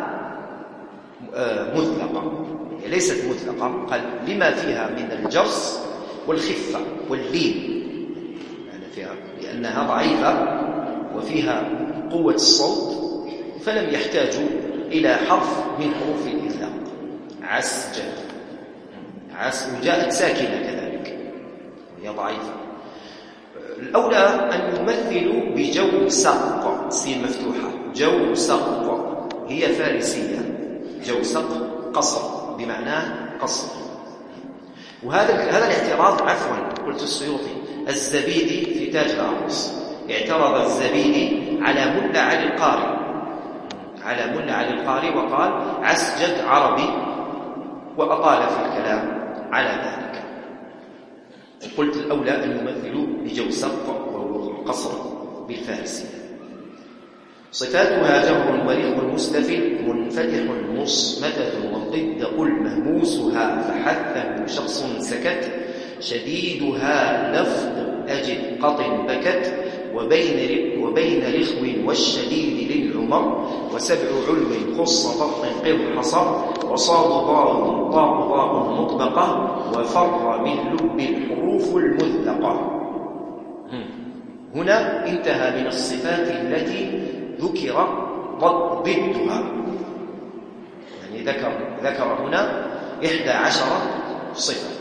مثلقة، هي ليست مثلقة، قال لما فيها من الجرس والخفة واللين، يعني فيها لأنها ضعيفة وفيها قوة الصوت، فلم يحتاجوا إلى حرف من حروف الإطلاق. عسجد، وجاءت ساكنة كذلك وهي ضعيفة. الأولى أن يمثلوا بجوسق، سين مفتوحة، جوسق، هي فارسية، جوسق قصر، بمعناه قصر. وهذا الاعتراض، عفوا قلت السيوطي، الزبيدي في تاج العروس اعترض الزبيدي على ملا علي القاري وقال عسجد عربي، وأطال في الكلام على ذلك. وقلت الأولى أن يمثلوا بجوسق وهو القصر بالفارسية. صفاتها جهر وريق مستفل منفتح مصمتة، والضد قل مهموسها فحثه شخص سكت، شديدها لفظ أجد قط بكت، وبين رخو والشديد للعمر، وسبع علو خص ضغط قر حصر، وصاد ضاء مطبقة، وفر من لب الحروف المذلقة. هنا انتهى من الصفات التي ذكر ضدها، يعني ذكر هنا 11 صفة،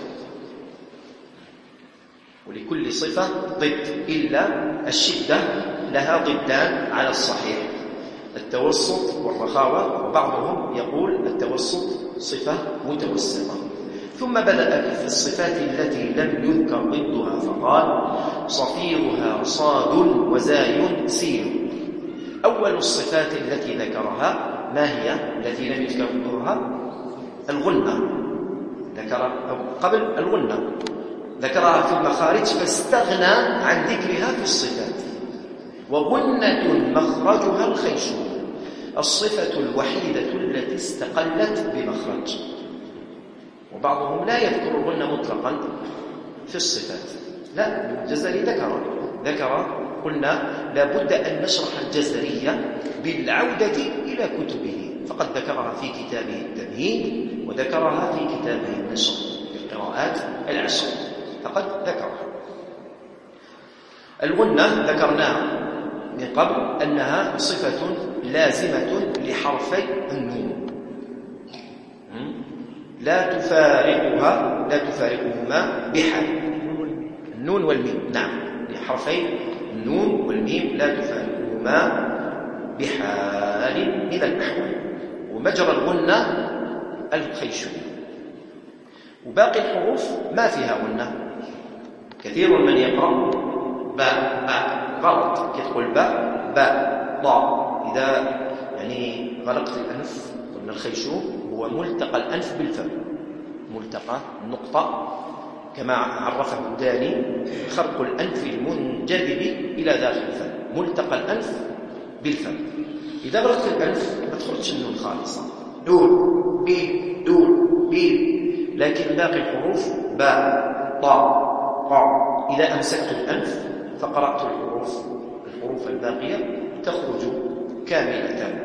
ولكل صفة ضد، إلا الشدة لها ضدان على الصحيح، التوسط والرخاوة، وبعضهم يقول التوسط صفة متوسطة. ثم بدأ في الصفات التي لم يذكر ضدها فقال صفيرها صاد وزاي سين. أول الصفات التي ذكرها ما هي التي لم يذكر ضدها؟ الغنة، ذكر قبل الغنة، ذكرها في المخارج فاستغنى عن ذكرها في الصفات. وغنة مخرجها الخيشوم، الصفة الوحيدة التي استقلت بمخرج. وبعضهم لا يذكر الغنة مطلقا في الصفات، لا، الجزري ذكر قلنا لابد أن نشرح الجزرية بالعودة إلى كتبه، فقد ذكرها في كتابه التمهيد وذكرها في كتابه النشر في القراءات العشر، فقد ذكرها. الغنة ذكرناها من قبل أنها صفة لازمة لحرفي النون، لا تفارقهما بحال، النون والميم، نعم، لحرفي النون والميم لا تفارقهما بحال من الأحوال. ومجرى الغنة الخيشوم. وباقي الحروف ما فيها غنة. كثير من يقرأ باء غلط، تقول باء ضاء. إذا يعني غلقت الأنف، قلنا الخيشوم هو ملتقى الأنف بالفم، ملتقى النقطة كما عرفه الداني، خرق الأنف المنجذب إلى داخل الفم، ملتقى الأنف بالفم. إذا غلقت الأنف ما تخرجش النون خالصة، دول بي، لكن باقي الحروف باء طاء قاء، إذا أمسكت الأنف فقرأت الحروف الباقية تخرج كاملة.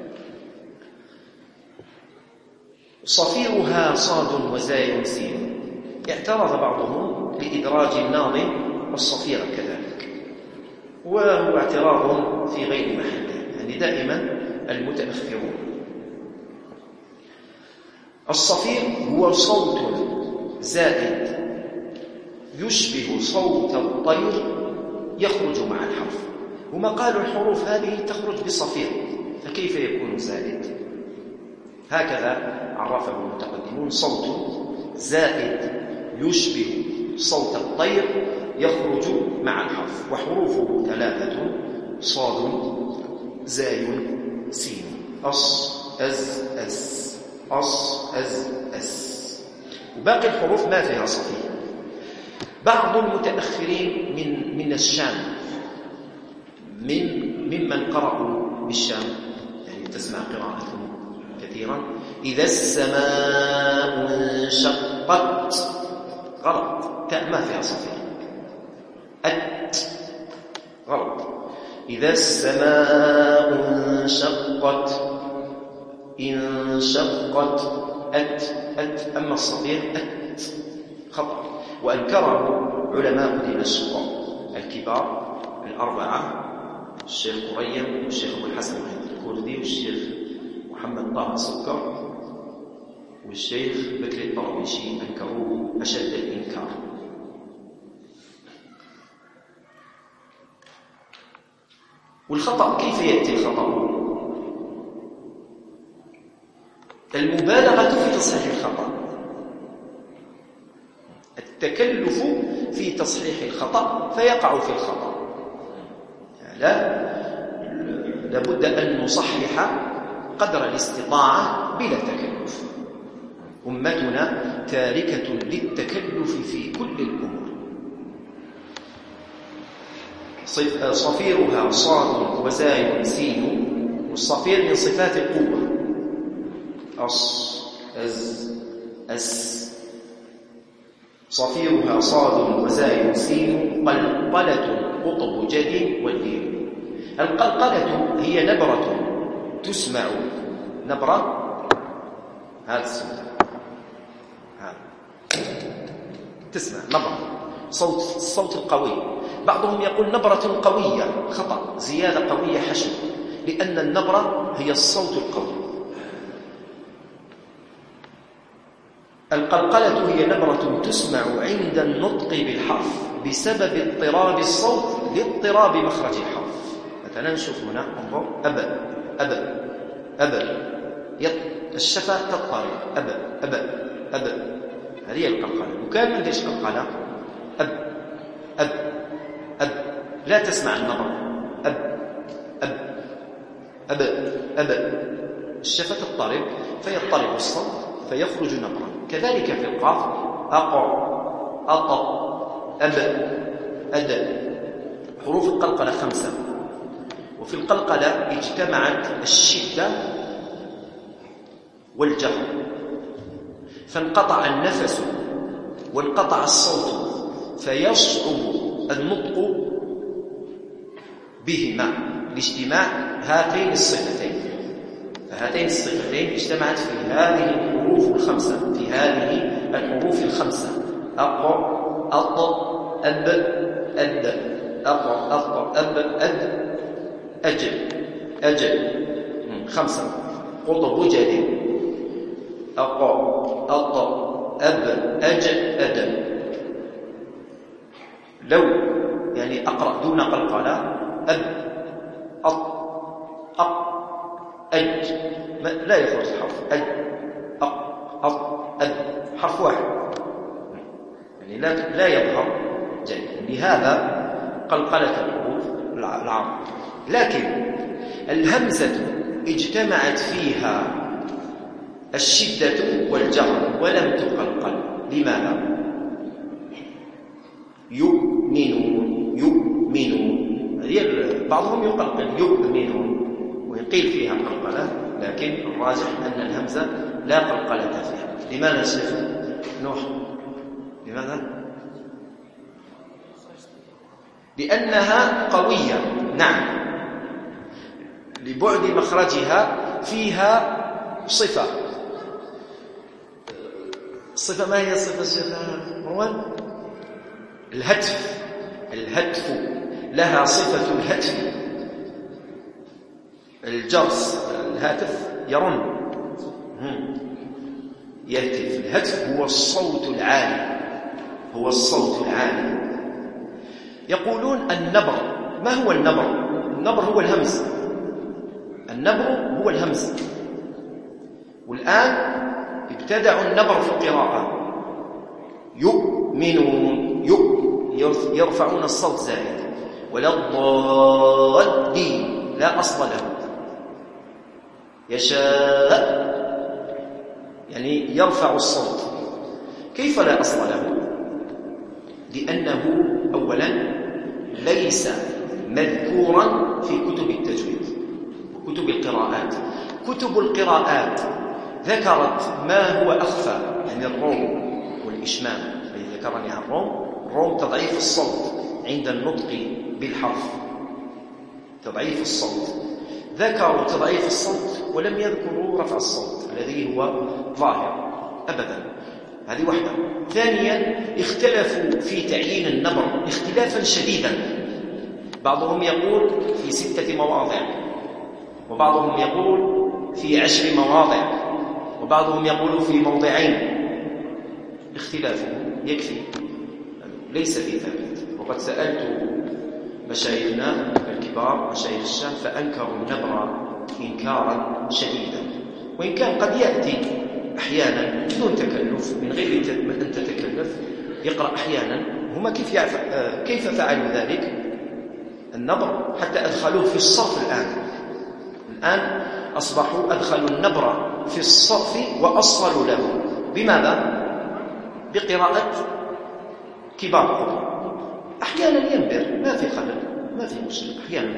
صفيرها صاد وزاي سين، اعترض بعضهم لإدراج الناظم والصفير كذلك، وهو اعتراض في غير محله، يعني دائما المتأخرون. الصفير هو صوت زائد يشبه صوت الطير يخرج مع الحرف. وما قالوا الحروف هذه تخرج بصفير، فكيف يكون زائد؟ هكذا عرفه المتقدمون، صوت زائد يشبه صوت الطير يخرج مع الحرف، وحروفه 3: صاد زاي سين، أص أز أس، أص أز أس. وباقي الحروف ما فيها صفير. بعض المتأخرين من الشام، ممن قرأوا بالشام، يعني تسمع قراءتهم كثيرا، إذا السماء انشقت، غلط، تاء ما فيها صفير، غلط. إذا السماء انشقت أما الصغير خطأ. وأنكره علماء دمشق الكبار الأربعة، الشيخ قريم والشيخ أبو الحسن الكردي والشيخ محمد طه سكر والشيخ بكر الطرابيشي، أنكروه أشد الإنكار. والخطأ كيف يأتي الخطأ؟ المبالغة في تصحيح الخطأ، التكلف في تصحيح الخطأ فيقع في الخطأ. لابد أن نصحح قدر الاستطاعة بلا تكلف. أمتنا تاركة للتكلف في كل الأمور. صفيرها صاد وزاي سين، والصفير من صفات القوة. صفيرها صاد وزاي سين، قلقلة قطب جد والدين. القلقلة هي نبرة تسمع، نبرة هذا تسمع نبرة، الصوت القوي. بعضهم يقول نبرة قوية، خطأ، زيادة قوية حشو، لأن النبرة هي الصوت القوي. القلقلة هي نبرة تسمع عند النطق بالحرف بسبب اضطراب الصوت لاضطراب مخرج الحرف. مثلا نشوف هنا، انظر، أبا الشفة تضطرب، أبا هذه القلقلة. وكان من ليش قلقلة؟ أب لا تسمع النبرة، أبا الشفة تضطرب فيضطرب الصوت فيخرج نبرة. كذلك في القاف، أد. حروف القلقلة 5، وفي القلقلة اجتمعت الشدة والجهر، فانقطع النفس وانقطع الصوت، فيصعب النطق بهما لاجتماع هاتين الصفتين. فهاتين الصفتين اجتمعت في هذه الحروف الخمسة، في هذه الحروف الخمسة، أط أب أد، أط أب أد، أجل 5. قطب جد، أط أب أج أد. لو يعني أقرأ دون قلقلة، أب أط أج، لا يخرج الحرف، أج أد، حرف واحد، يعني لا يظهر جيد. لهذا قلقلة الحروف العرب. لكن الهمزة اجتمعت فيها الشدة والجهر ولم تقلقل. لماذا؟ يؤمنون بعضهم يقلقل يؤمنون ويقيل فيها قلقلة، لكن الراجح أن الهمزة لا قلقلة فيها. لماذا شيخ نوح؟ لماذا؟ لأنها قوية، نعم، لبعد مخرجها فيها صفة. الصفة ما هي الصفة الشيخ مروان؟ الهتف لها صفة الهتف، الجرس، الهاتف يرن، يهتف. الهتف هو الصوت العالي، يقولون النبر. ما هو النبر؟ النبر هو الهمز. والآن ابتدعوا النبر في القراءة. يؤمنون، يرفعون الصوت زائد، ولا الضالين لا أصل له. يشاء يعني يرفع الصوت. كيف لا أصل له؟ لأنه أولا ليس مذكورا في كتب التجويد وكتب القراءات. كتب القراءات ذكرت ما هو أخفى، يعني الروم والإشمام الذي ذكرني عن الروم تضعيف الصوت عند النطق بالحرف، تضعيف الصوت. ذكروا تضعيف الصوت ولم يذكروا رفع الصوت الذي هو ظاهر أبدا. هذه واحدة. ثانيا اختلفوا في تعيين النبر اختلافا شديدا، بعضهم يقول في 6 مواضع، وبعضهم يقول في 10 مواضع، وبعضهم يقول في موضعين. اختلاف يكفي، ليس في ثابت. وقد سألت مشايخنا الكبار مشايخ الشام فأنكروا النبر إنكارا شديدا، وإن كان قد يأتي أحيانا بدون تكلف، من غير أن تتكلف يقرأ أحيانا. هما كيف فعلوا ذلك؟ النبر حتى أدخلوه في الصرف. الآن أصبحوا أدخلوا النبر في الصرف وأصلوا له. بماذا؟ بقراءة كبار القراء. أحيانا ينبر، ما في خلل، ما في مشكلة. أحيانا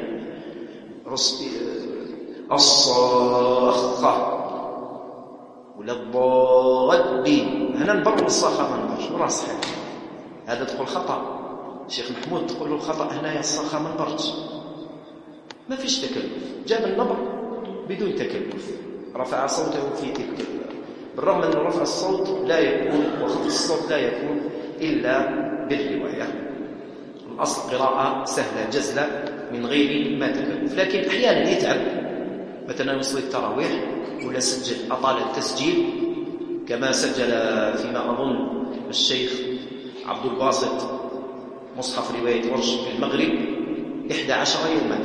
الصاخة ولا الضالين، هنا نبر الصاخة ما نبرش، ولا صحيح. هذا تقول خطأ. الشيخ محمود تقول له الخطأ هنا الصاخة ما نبرش، ما فيش تكلف. جاب النبر بدون تكلف، رفع صوته في تلك. بالرغم أن رفع الصوت لا يكون وخفض الصوت لا يكون إلا بالرواية. الأصل قراءة سهلة جزلة من غير ما تكلف، لكن أحيانا يتعب، مثلا يصلي التراويح ولا سجل أطال التسجيل، كما سجل فيما أظن الشيخ عبد الباسط مصحف رواية ورش في المغرب 11 يوما،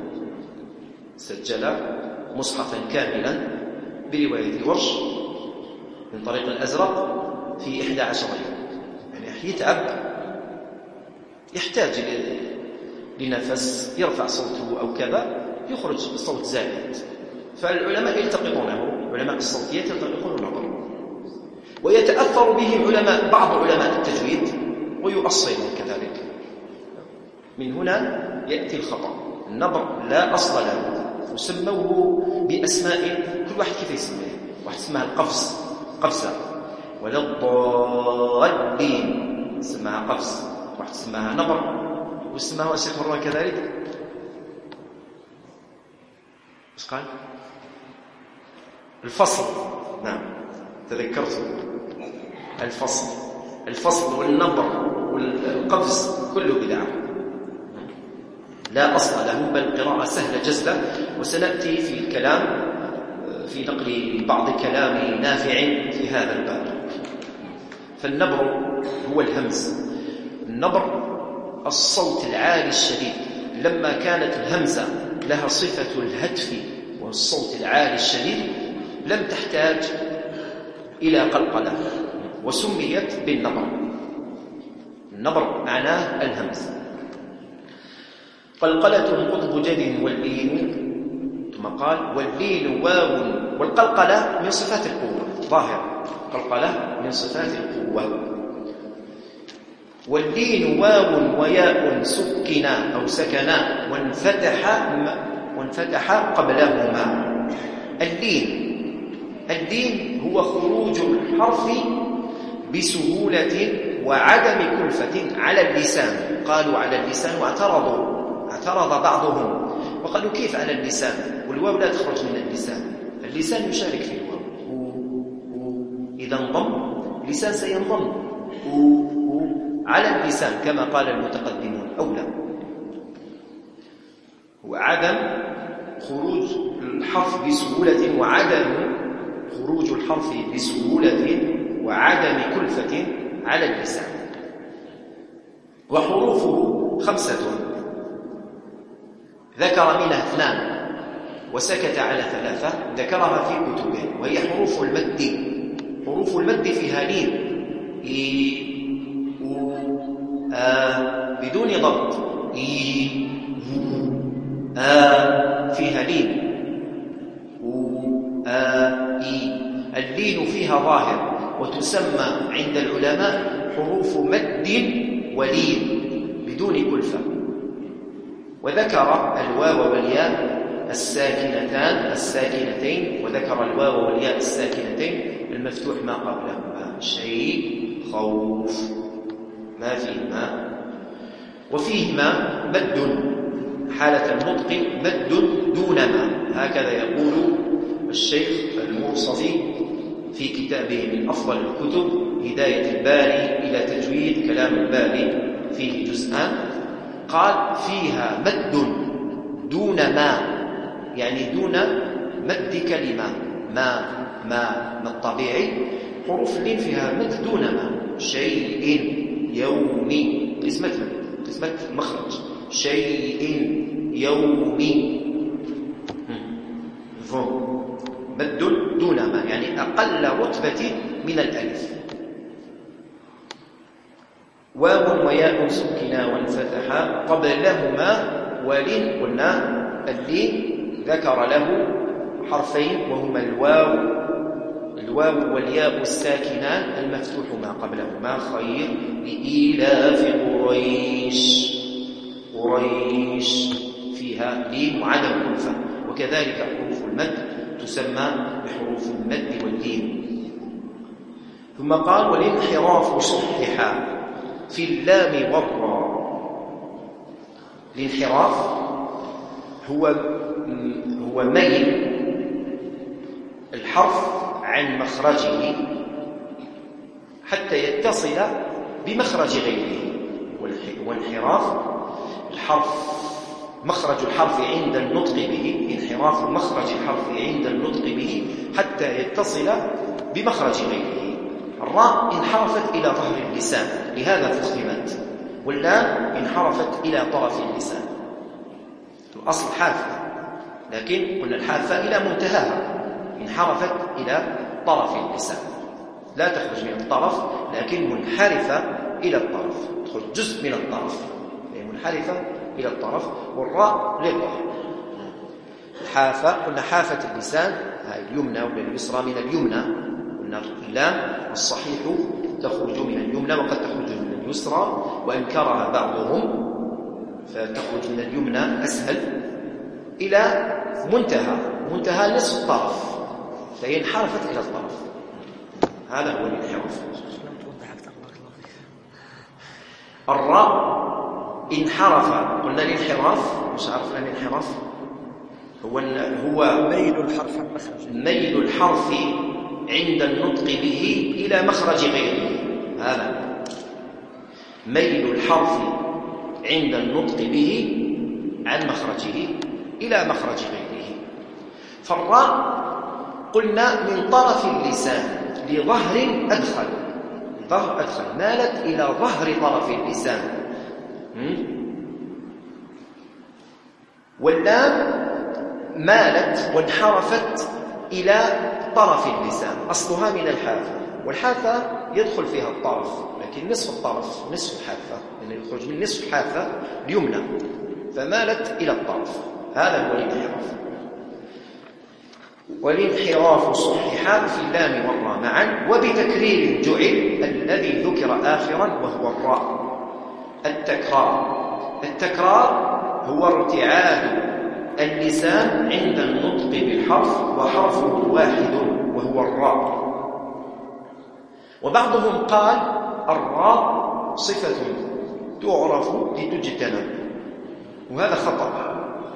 سجل مصحفا كاملا برواية ورش من طريق الأزرق في 11 يوم. يعني يتعب، يحتاج لنفس، يرفع صوته أو كذا، يخرج صوت زائد. فالعلماء يلتقطونه، علماء الصوتيات يلتقطون النبر، ويتأثر به بعض علماء التجويد ويؤصلون كذلك. من هنا يأتي الخطأ. النبر لا أصل له، وسموه بأسماء كل واحد كيف يسميه. واحد اسمها القفز، قفزة، ولا الضالين اسمها قفز، واحد اسمها نبر، واسمها الشيخ مروان كذلك. ايش قال؟ الفصل. نعم تذكرت الفصل والنبر والقفز كله بدعة لا أصل له، بل قراءة سهلة جزلة. وسنأتي في الكلام في نقل بعض كلام نافع في هذا الباب. فالنبر هو الهمز. النبر الصوت العالي الشديد. لما كانت الهمزة لها صفة الهتف والصوت العالي الشديد لم تحتاج إلى قلقلة، وسميت بالنبر. النبر معناه الهمز. قلقلة قطب جد واللين، ثم قال واللين واو، والقلقلة من صفات القوة ظاهر، قلقلة من صفات القوة. واللين واو وياء سكنا أو سكنا وانفتح قبلهما. اللين هو خروج الحرف بسهولة وعدم كلفة على اللسان. قالوا على اللسان واعترض بعضهم وقالوا كيف على اللسان والواو لا تخرج من اللسان؟ اللسان يشارك في الواو، إذا انضم اللسان سينضم على اللسان كما قال المتقدمون أولى. وعدم خروج الحرف بسهولة وعدم خروج الحرف بسهولة وعدم كلفة على اللسان. وحروفه 5 ذكر منها 2 وسكت على 3 ذكرها في كتبه، وهي حروف المد. حروف المد فيها لين بدون ضبط، فيها لين اللين فيها ظاهر، وتسمى عند العلماء حروف مد ولين بدون كلفة. وذكر الواو والياء الساكنتين، وذكر الواو والياء الساكنتين المفتوح ما قبلهما شيء خوف ما فيهما، وفيهما مد حالة النطق مد دون ما، هكذا يقول الشيخ الموصفي في كتابه من أفضل الكتب هداية الباري إلى تجويد كلام الباري، فيه جزءان، قال فيها مد دون ما، يعني دون مد كلمة ما الطبيعي، حروف اللين فيها مد دون ما، شيء يومي، قسمة مخرج، شيء يومي، مد دون ما، يعني أقل رتبة من الألف. واو وياء سكنا وانفتحا قبلهما ولين، قلنا اللين ذكر له حرفين وهما الواو والياء الساكنان المفتوح ما قبلهما خير لإيلاف قريش فيها لين وعدم ألفة، وكذلك حروف المد تسمى بحروف المد واللين. ثم قال والانحراف صححا في اللام والراء. الانحراف هو ميل الحرف عن مخرجه حتى يتصل بمخرج غيره. وانحراف الحرف، مخرج الحرف عند النطق به، انحراف مخرج الحرف عند النطق به حتى يتصل بمخرج غيره. الراء انحرفت إلى ظهر اللسان لهذا فخمت، واللام انحرفت إلى طرف اللسان. الأصل حافة، لكن قلنا الحافة إلى منتهاها، انحرفت إلى طرف اللسان، لا تخرج من الطرف لكن منحرفة إلى الطرف، تدخل جزء من الطرف، هي منحرفة إلى الطرف، والراء للظهر. الحافة قلنا حافة اللسان، هاي اليمنى ولا اليسرى من اليمنى، قلنا اللام الصحيح تخرج من اليمنى وقد تخرج من اليسرى، وأنكرها بعضهم فتخرج من اليمنى أسهل إلى منتهى نصف الطرف، فهي انحرفت إلى الطرف. هذا هو الانحراف. الراء انحرف، قلنا الانحراف مش عرفنا الانحراف هو ميل الحرف عند النطق به إلى مخرج غيره. هذا ميل الحرف عند النطق به عن مخرجه إلى مخرج غيره. فالراء قلنا من طرف اللسان لظهر أدخل، مالت إلى ظهر طرف اللسان. واللام مالت وانحرفت إلى طرف اللسان، أصلها من الحافة، والحافة يدخل فيها الطرف لكن نصف الطرف، نصف الحافة، يعني يخرج من نصف الحافة اليمنى، فمالت إلى الطرف. هذا هو الانحراف. والانحراف صححا في اللام والراء معا، وبتكرير جعل الذي ذكر آخرا وهو الراء. التكرار هو ارتعاد اللسان عند النطق بالحرف وحرفه واحد وهو الراء. وبعضهم قال الراء صفة تعرف لتجتنب، وهذا خطأ،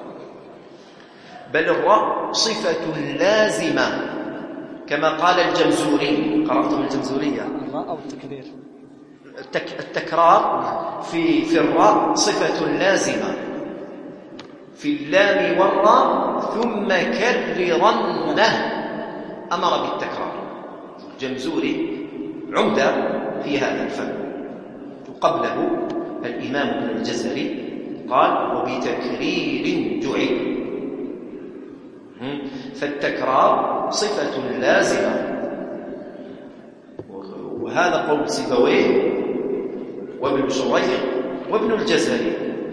بل الراء صفة لازمة كما قال الجمزوري. قرأتم الجمزورية؟ الراء أو التكرير؟ التكرار في الراء صفة لازمة في اللام والراء، ثم كررنه، أمر بالتكرار. الجمزوري عمدة في هذا الفن، وقبله الإمام ابن الجزري قال وبتكرير جعل. فالتكرار صفة لازمة، وهذا قول سيبويه وابن شريح وابن الجزري.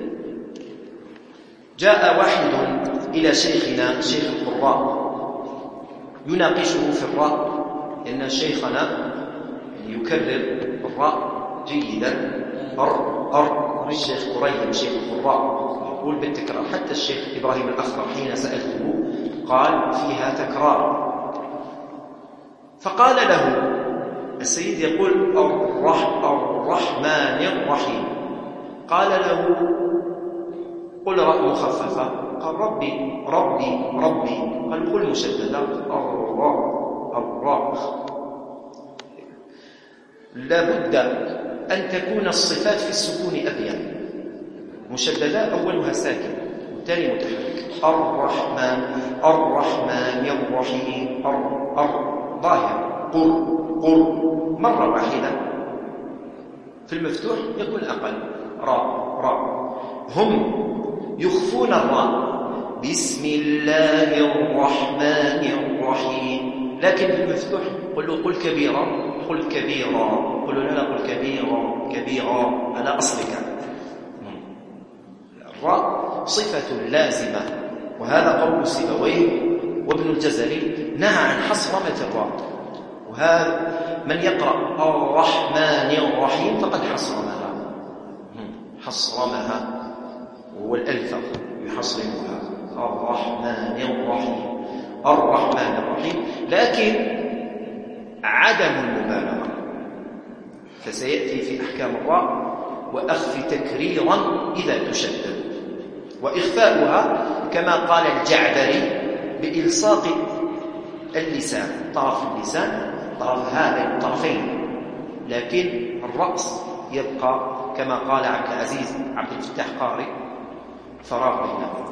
جاء واحد إلى شيخنا شيخ القراء يناقشه في الراء، لأن شيخنا يكرر الراء جيدا، الشيخ قريب شيخ القراء يقول بالتكرار، حتى الشيخ إبراهيم الأخضر حين سألته قال فيها تكرار. فقال له السيد يقول الرحمن الرحيم، قال له قل راء مخففة، قال ربي ربي ربي، قال قل مشددة الراء. لابد أن تكون الصفات في السكون أبين. مشددة أولها ساكن والثاني متحرك. الرحمن الرحيم ظاهر قر مرة واحدة. في المفتوح يكون أقل راء. هم يخفون الراء بسم الله الرحمن الرحيم، لكن في المفتوح قل كبيرا، قل لا قل كبيرا على أصلك. الراء صفة لازمة، وهذا قول سيبويه وابن الجزري نهى عن حصرمة الراء. وهذا من يقرأ الرحمن الرحيم فقد حصرمها وهو الألفظ يحصرمها. الرحمن الرحيم، لكن عدم المبالغة. فسيأتي في أحكام الراء وأخف تكريرا إذا تشدد، وإخفاؤها كما قال الجعبري بإلصاق اللسان، طرف اللسان، طرف هذا الطرفين، لكن الرأس يبقى كما قال عبد العزيز عبد الفتاح قارئ فراغ بينهم.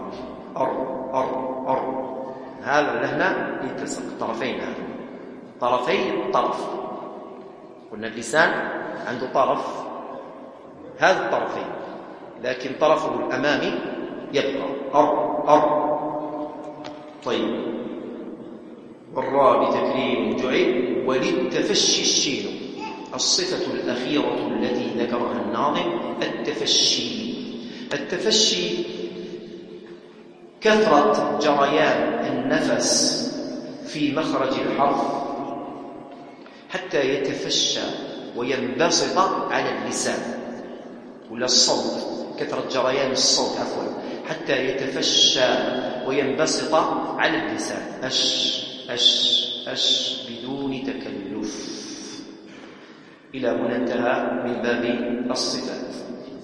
هذا لهنا يلتصق الطرفين، طرفي الطرف. قلنا اللسان عنده طرف، هذا الطرفين، لكن طرفه الأمامي يبقى طيب. والراء بتكريم جعل وللتفشي الشين. الصفة الأخيرة التي ذكرها الناظم التفشي كثرة جريان النفس في مخرج الحرف حتى يتفشى وينبسط على اللسان، ولا الصوت، كثرة جريان الصوت حتى يتفشى وينبسط على اللسان. أش بدون تكلف. إلى هنا انتهى من باب الصفات.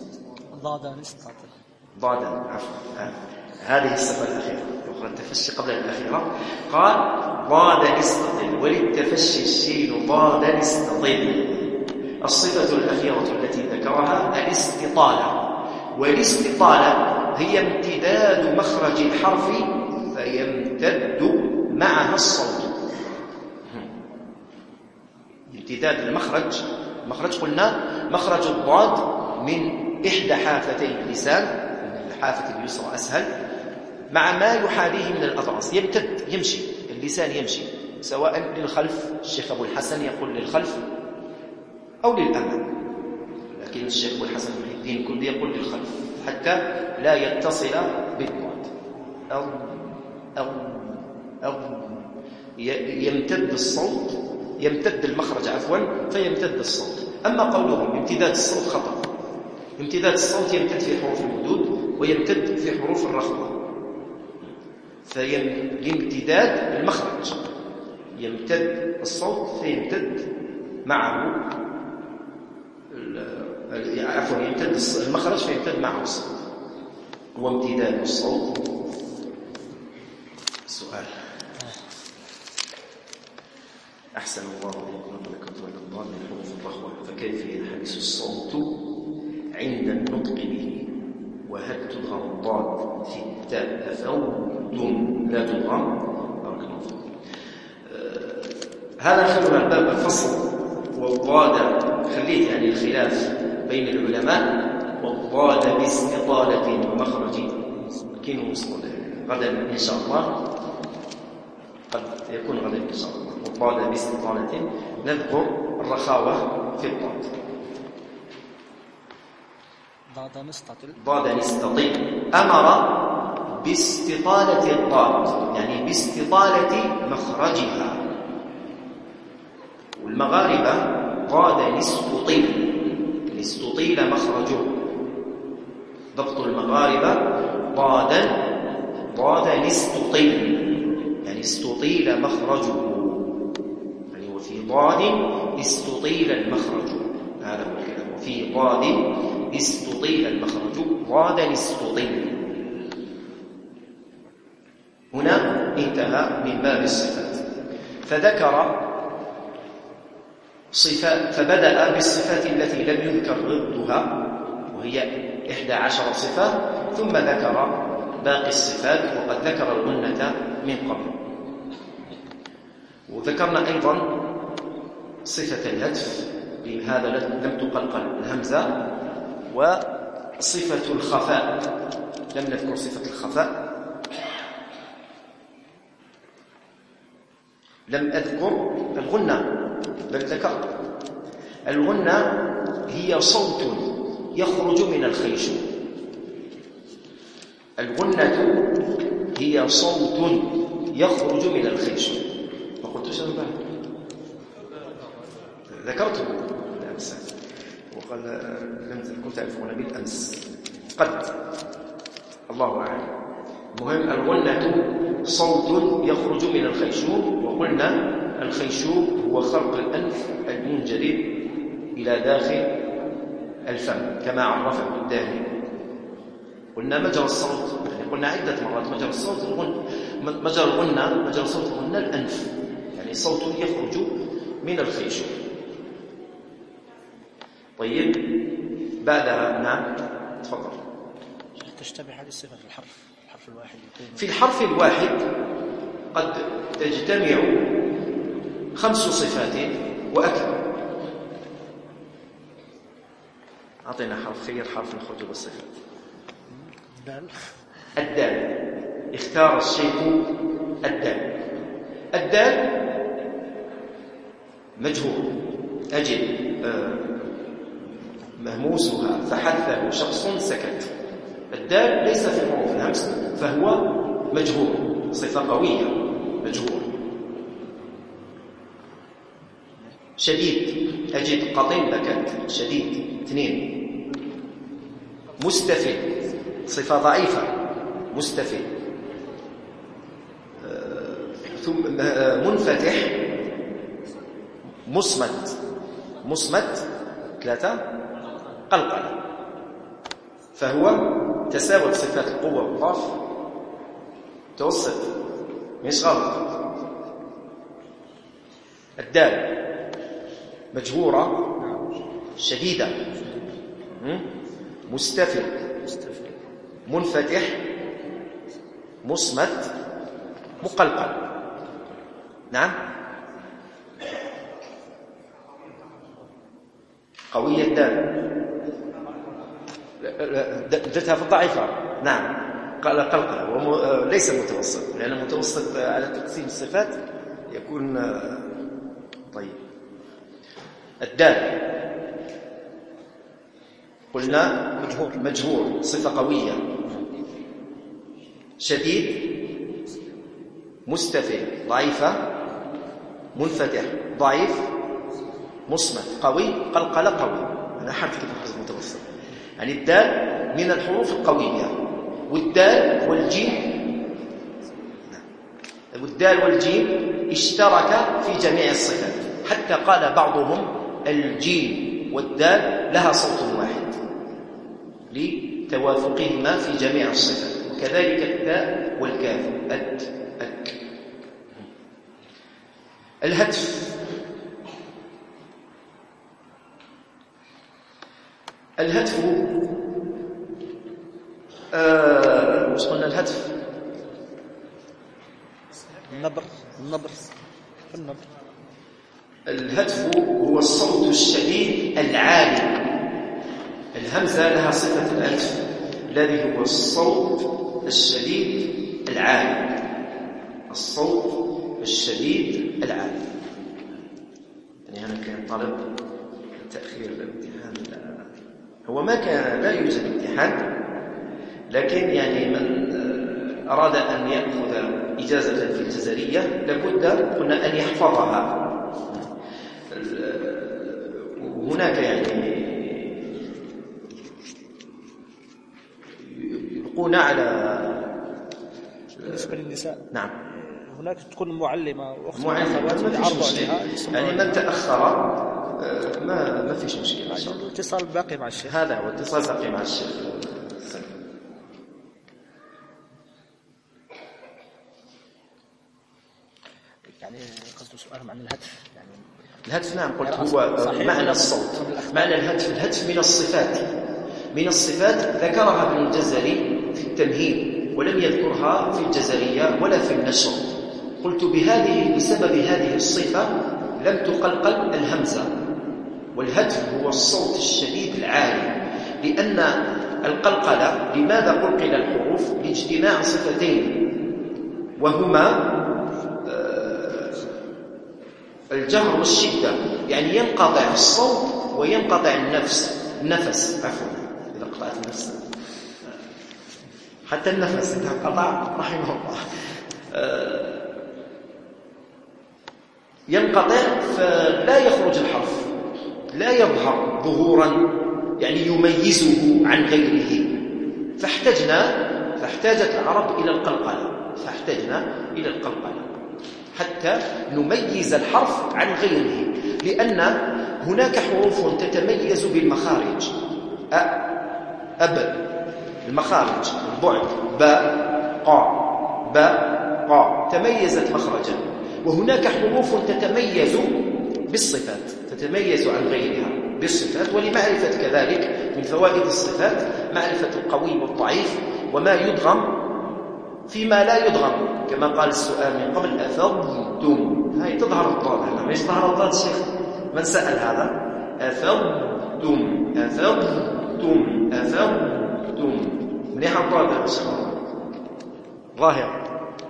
ضادا عفوا، هذه الصفة الأخيرة، أخرى التفشي قبل الأخيرة. قال ضادا استطل وللتفشي الشين ضادا استطل. الصفة الأخيرة التي ذكرها الاستطالة، والاستطالة هي امتداد مخرج الحرف فيمتد معها الصوت. امتداد المخرج قلنا مخرج الضاد من إحدى حافتي اللسان، الحافة اليسرى أسهل، مع ما يحاذيه من الأضراس، يمتد، يمشي اللسان، يمشي سواء للخلف، الشيخ أبو الحسن يقول للخلف أو للأمام، لكن الشيخ أبو الحسن محي الدين الكندي يقول للخلف حتى لا يتصل بالضاد. أو يمتد الصوت، يمتد المخرج فيمتد الصوت. أما قولهم امتداد الصوت خطأ. امتداد الصوت يمتد في حروف المدود ويمتد في حروف الرخوة، فالامتداد المخرج يمتد الصوت فيمتد معه يمتد المخرج فيمتد معه الصوت، وامتداد الصوت. السؤال أحسن الله إليكم ولكم والله من حروف الرخوة، فكيف ينحبس الصوت عند النطق به؟ وهل تظهر الضاد في التاء أفوتم لا تظهر؟ بارك الله فيكم. هذا خلونا الباب الفصل. والضاد خليت يعني الخلاف بين العلماء. والضاد باستطالة ومخرج كينو غدا إن شاء الله، قد يكون غدا إن شاء الله. والضاد باستطالة نذكر الرخاوة في الضاد. ضاد نستطيل أمر باستطالة الضاد، يعني باستطالة مخرجها. والمغاربة ضاد نستطيل مخرجه. ضبط المغاربة ضاد نستطيل، يعني استطيل مخرجه، يعني وفي ضاد استطيل المخرج، هذا هو الكلام. وفي ضاد استطيل المخرج ضاد نستطيل. انتهى من باب الصفات. فذكر صفات، فبدأ بالصفات التي لم يذكر ضدها وهي 11 صفة، ثم ذكر باقي الصفات، وقد ذكر الغنة من قبل. وذكرنا أيضا صفة الهتف، بهذا لم تقلقل الهمزة، وصفة الخفاء لم نذكر صفة الخفاء، لم أذكر الغنة بل ذكرت. الغنة هي صوت يخرج من الخيشوم. الغنة هي صوت يخرج من الخيشوم. ما قلتش أنا بعد ذكرته بالأمس، وقال لم كنت أعرفون بالأمس قد، الله أعلم. المهم الغنة صوت يخرج من الخيشوم، وقلنا الخيشوم هو خرق الأنف المنجذب إلى داخل الفم كما عرفه الداني. قلنا مجرى الصوت، يعني قلنا عدة مرات مجرى الصوت مجرى الغنة، مجرى الصوت الغنة الأنف، يعني صوت يخرج من الخيشوم. طيب بعدها نعم تفضل. تشتبه هذه الصفة في الحرف الواحد يكون في الحرف الواحد قد تجتمع 5 صفات وأكثر. أعطينا حرف، خير حرف نخرج بالصفات. الدال. اختار الشيخ الدال. الدال مجهول، أجد مهموسها فحثه شخص سكت. الدال ليس في حروف الهمس فهو مجهول، صفة قوية، مجهول. شديد، أجد قطين بكت، شديد 2. مستفل، صفة ضعيفة، مستفل. ثم منفتح، مصمت 3. قلقلة. فهو تساوت صفات القوة والضعف، متوسط مش غلط. الدال مجهورة شديدة، مستفل، منفتح، مصمت، مقلقل. نعم قوية الدال، درتها في الضعيفة. نعم قلقلة، ليس متوسط، لأن المتوسط على تقسيم الصفات يكون طيب. الدال قلنا مجهور، صفة قوية. شديد، مستفل، ضعيفة، منفتح، ضعيف، مصمت، قوي، قلقلة، قوي. أنا حرف كيف الحروف المتوسط، يعني الدال من الحروف القوية. والدال والجيم اشترك في جميع الصفات، حتى قال بعضهم الجيم والدال لها صوت واحد لتوافقهما في جميع الصفات، وكذلك التاء والكاف. الهتف. الهتف مش قلنا الهتف النبر. الهتف هو الصوت الشديد العالي. الهمزة لها صفة الهتف الذي هو الصوت الشديد العالي، الصوت الشديد العالي. يعني أنا كان طالب تأخير الامتحان، هو ما كان لا يوجد امتحان، لكن يعني من أراد أن يأخذ إجازة في الجزرية لابد قلنا أن يحفظها. وهناك يعني يلقون على بالنسبة للنساء. نعم هناك تكون معلمة أخوات يعرضوا عليها، يعني من تأخر ما فيش مشكلة. الاتصال باقي مع الشيخ، هذا هو اتصال باقي مع الشيخ. يعني قصده سؤالهم عن الهتف يعني. الهتف نعم قلت هو معنى الصوت، معنى الهتف من الصفات، من الصفات ذكرها ابن الجزري في التمهيد ولم يذكرها في الجزرية ولا في النشر. قلت بسبب هذه الصفة لم تقلقل الهمزة، والهتف هو الصوت الشديد العالي، لأن القلقلة لماذا قلقل الحروف؟ لاجتماع صفتين وهما الجهر والشدة، يعني ينقطع الصوت وينقطع النفس عفوا إذا قطعت النفس حتى النفس إذا قطع رحمه الله ينقطع، فلا يخرج الحرف، لا يظهر ظهورا يعني يميزه عن غيره. فاحتاجت العرب إلى القلقلة حتى نميز الحرف عن غيره، لأن هناك حروف تتميز بالمخارج، أب المخارج البعد، باء قا تميزت مخرجا، وهناك حروف تتميز بالصفات، تتميز عن غيرها بالصفات. ولمعرفة كذلك من فوائد الصفات معرفة القوي والضعيف وما يدغم فيما لا يدغم، كما قال السؤال من قبل أفضتم، هاي تظهر الضاد، هنا مش ظهر الضاد الشيخ من سأل هذا، أفضتم منيح الضاد إن شاء الله ظاهر.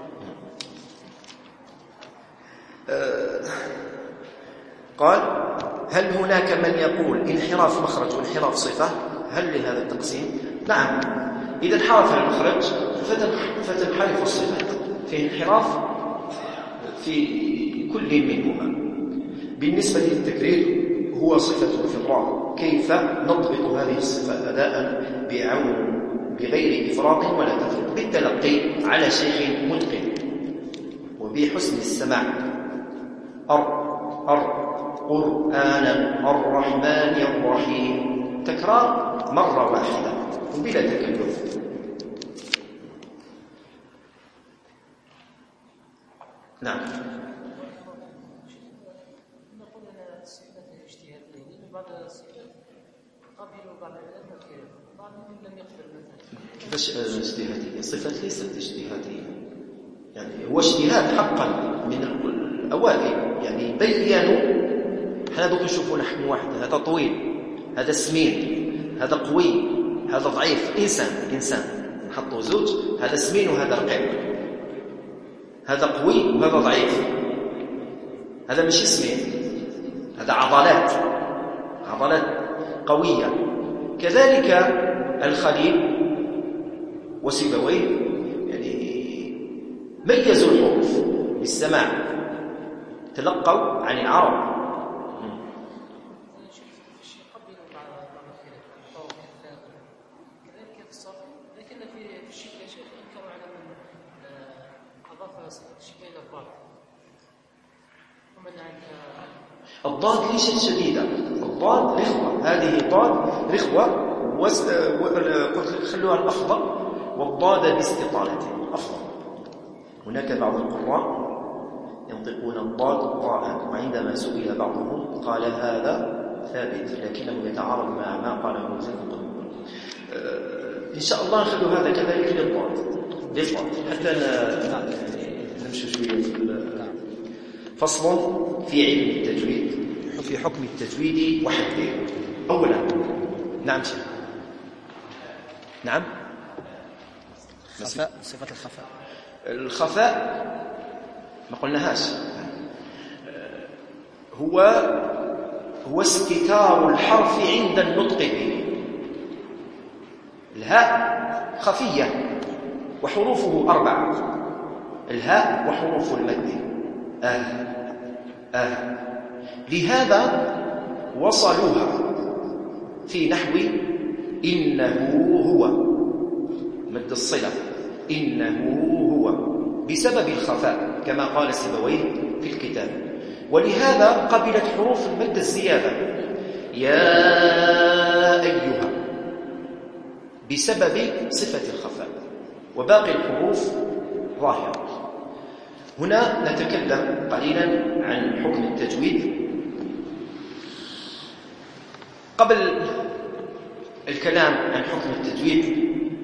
قال هل هناك من يقول انحراف مخرج وانحراف صفة؟ هل لهذا التقسيم؟ نعم، إذا انحرف المخرج فتنحرف الصفات، في انحراف في كل منهما. بالنسبة للتكرير هو صفة الفطرة، كيف نضبط هذه الصفة أداء بعون بغير إفراط ولا تفريط؟ بالتلقي على شيخ متقن وبحسن السماع. قرآنا الرحمن الرحيم، تكرار مرة واحدة وبلا تكلف. نعم. نقول أن الصفات الاجتهادية بعض الصفات قبلوا بعض الأمثلة وبعضهم لم يقبل مثلا. كيفاش اجتهادية؟ الصفات ليست اجتهادية، يعني هو اجتهاد حقا من الأوائل، يعني بيّنوا. حنا دوك نشوفوا نحن واحد، هذا طويل، هذا سمين، هذا قوي، هذا ضعيف، إنسان نحطوا زوج، هذا سمين وهذا رقيق، هذا قوي وهذا ضعيف، هذا مش سمين، هذا عضلات قوية. كذلك الخليل وسيبويه يعني ميزوا الحروف بالسماع، تلقوا عن العرب. الضاد ليست شديدة، الضاد رخوة، هذه ضاد رخوة قلت خلوها الأفضل، والضاد باستطالة أفضل. هناك بعض القراء ينطقون الضاد ضاء، وعندما سئل بعضهم قال هذا ثابت لكنه يتعارض مع ما قاله المزيد. إن شاء الله نخلو هذا كذلك للضاد حتى نمشي شوية في فصل في علم التجويد، في حكم التجويد وحده. أولا نعم شيخ، نعم صفة الخفاء ما قلناهاش، هو استتار الحرف عند النطق به. الهاء خفية وحروفه 4، الهاء وحروف المد لهذا وصلوها في نحو إنه هو، مد الصلة إنه هو، بسبب الخفاء كما قال سيبويه في الكتاب. ولهذا قبلت حروف المد الزيادة يا أيها بسبب صفة الخفاء، وباقي الحروف ظاهرة. هنا نتكلم قليلا عن حكم التجويد. قبل الكلام عن حكم التجويد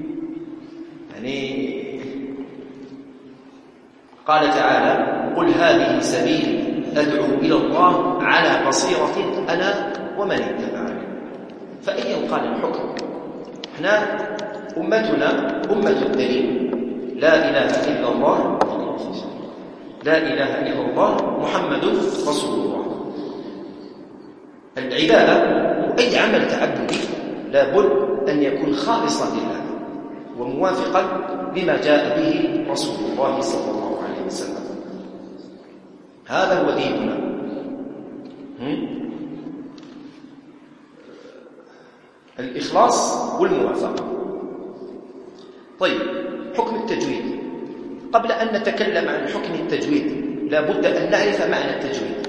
قال تعالى: قل هذه سبيلي أدعو إلى الله على بصيرة أنا ومن اتبعني. فأين قال الحكم؟ احنا أمتنا أمة الدليل، لا إله إلا الله، لا إله إلا الله محمد رسول الله. العبادة وأي عمل تعبدي لابد أن يكون خالصا لله وموافقا لما جاء به رسول الله صلى الله عليه وسلم. هذا هو ديننا. الإخلاص والموافقة. طيب، حكم التجويد. قبل أن نتكلم عن حكم التجويد لا بد أن نعرف معنى التجويد.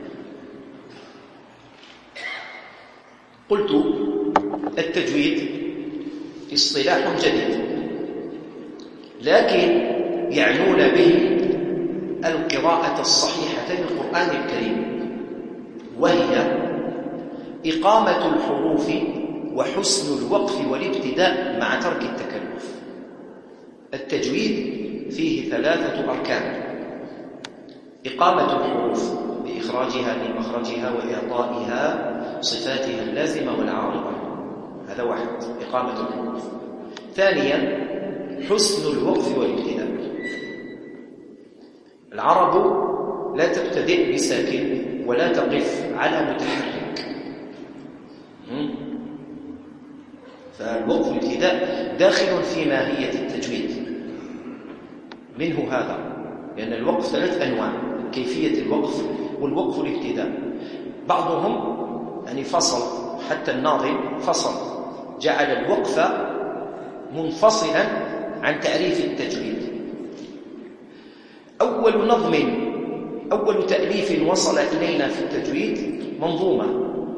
قلت التجويد اصطلاح جديد، لكن يعنون به القراءة الصحيحة للقرآن الكريم، وهي إقامة الحروف وحسن الوقف والابتداء مع ترك التكلف. التجويد فيه 3 أركان: إقامة الحروف بإخراجها لمخرجها وإعطائها صفاتها اللازمة والعارضة، هذا واحد، إقامة الحروف. ثانيا، حسن الوقف والابتداء. العرب لا تبتدئ بساكن ولا تقف على متحرك، فالوقف والابتداء داخل في ماهية التجويد. منه هذا، لأن الوقف 3 أنواع: كيفية الوقف والوقف والابتداء. بعضهم فصل، حتى الناظم فصل، جعل الوقف منفصلا عن تعريف التجويد. أول تأليف وصل إلينا في التجويد منظومة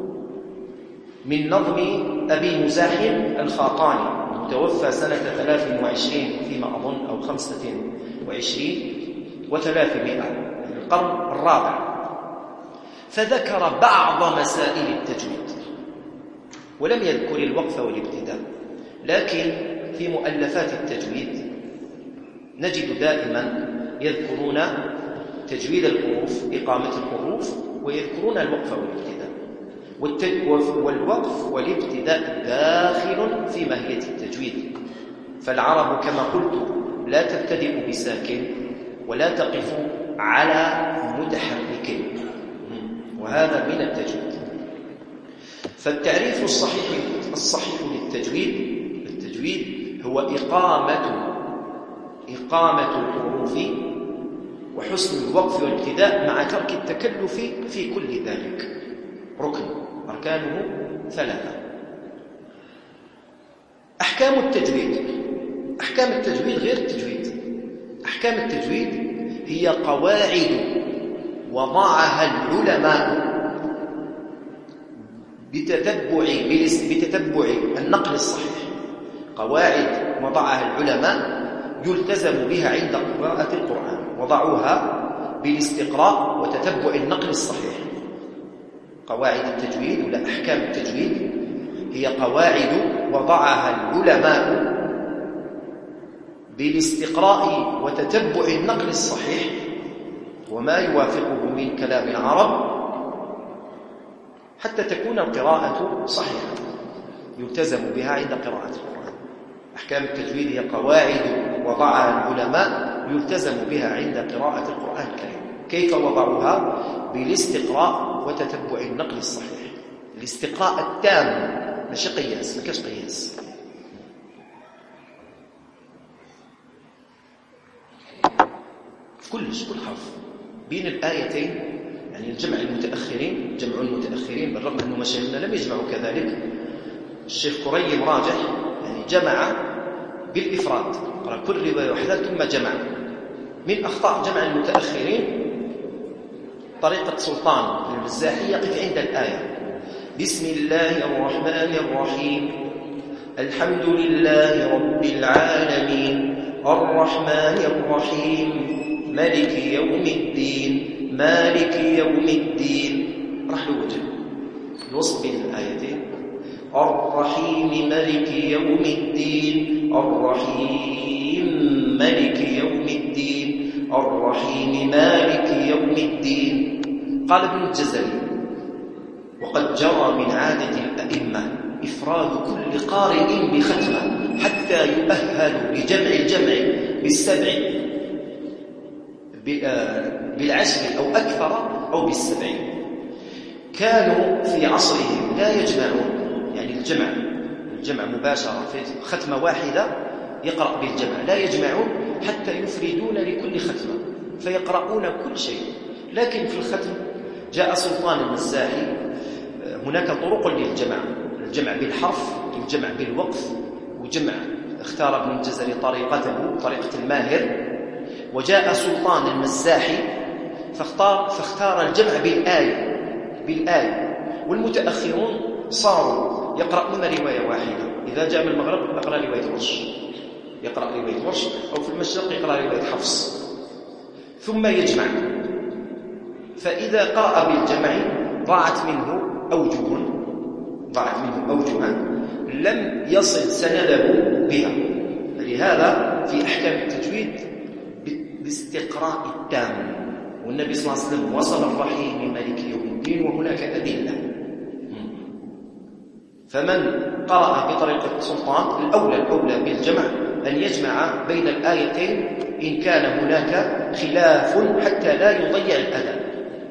من نظم أبي مزاحم الخاقاني، المتوفى سنة 23 فيما أظن، أو 25 و300، القرن الرابع. فذكر بعض مسائل التجويد ولم يذكر الوقف والابتداء. لكن في مؤلفات التجويد نجد دائما يذكرون تجويد الحروف، إقامة الحروف، ويذكرون الوقف والابتداء. والوقف والابتداء داخل في ماهية التجويد. فالعرب كما قلت لا تبتدئ بساكن ولا تقف على متحرك، وهذا من التجويد. فالتعريف الصحيح للتجويد هو إقامة الحروف وحسن الوقف والابتداء مع ترك التكلف في كل ذلك. ركن أركانه 3. أحكام التجويد. أحكام التجويد غير التجويد. أحكام التجويد هي قواعد وضعها العلماء بتتبع النقل الصحيح. قواعد وضعها العلماء يلتزم بها عند قراءة القرآن، وضعوها بالاستقراء وتتبع النقل الصحيح. قواعد التجويد ولا أحكام التجويد هي قواعد وضعها العلماء بالاستقراء وتتبع النقل الصحيح وما يوافقه من كلام العرب، حتى تكون القراءة صحيحة يلتزم بها عند قراءة القرآن. أحكام التجويد هي قواعد وضعها العلماء يلتزم بها عند قراءة القرآن الكريم. كيف وضعوها؟ بالاستقراء وتتبع النقل الصحيح. الاستقراء التام، ماشي قياس، ما كاش قياس. في كل حرف بين الآيتين، الجمع المتأخرين، جمع المتأخرين بالرغم أنه مشايخنا لم يجمعوا كذلك. الشيخ كريم راجح جمع بالإفراد، قرأ كل رواية وحدة ثم جمع. من أخطاء جمع المتأخرين طريقة سلطان البزاحي يقف عند الآية: بسم الله الرحمن الرحيم، الحمد لله رب العالمين، الرحمن الرحيم، مالك يوم الدين مالك يوم الدين. راح له وجه الوصل بين الآيتين. الرحيم مالك يوم الدين الرحيم مالك يوم الدين الرحيم مالك يوم الدين. قال ابن الجزري: وقد جرى من عادة الأئمة إفراد كل قارئ بختمة حتى يؤهل لجمع الجمع بالسبع بالعشر أو أكثر أو بالسبع. كانوا في عصرهم لا يجمعون، يعني الجمع مباشرة في ختمة واحدة يقرأ بالجمع، لا يجمعون حتى يفردون لكل ختمة فيقرؤون كل شيء. لكن في الختم جاء سلطان المساحي، هناك طرق للجمع: الجمع بالحرف، الجمع بالوقف، وجمع اختار ابن الجزري طريقة الماهر. وجاء سلطان المساحي فاختار الجمع بالآية. والمتأخرون صاروا يقرؤون رواية واحدة، إذا جاء من المغرب يقرأ رواية ورش، أو في المشرق يقرأ رواية حفص، ثم يجمع. فإذا قرأ بالجمع ضاعت منه أوجها لم يصل سنده بها. لهذا في أحكام التجويد بالاستقراء التام، والنبي صلى الله عليه وسلم وصل الرحيم مالك يوم الدين وهناك أدلة. فمن قرأ بطريقة سلطان الأولى بالجمع أن يجمع بين الآيتين إن كان هناك خلاف حتى لا يضيع الأداء.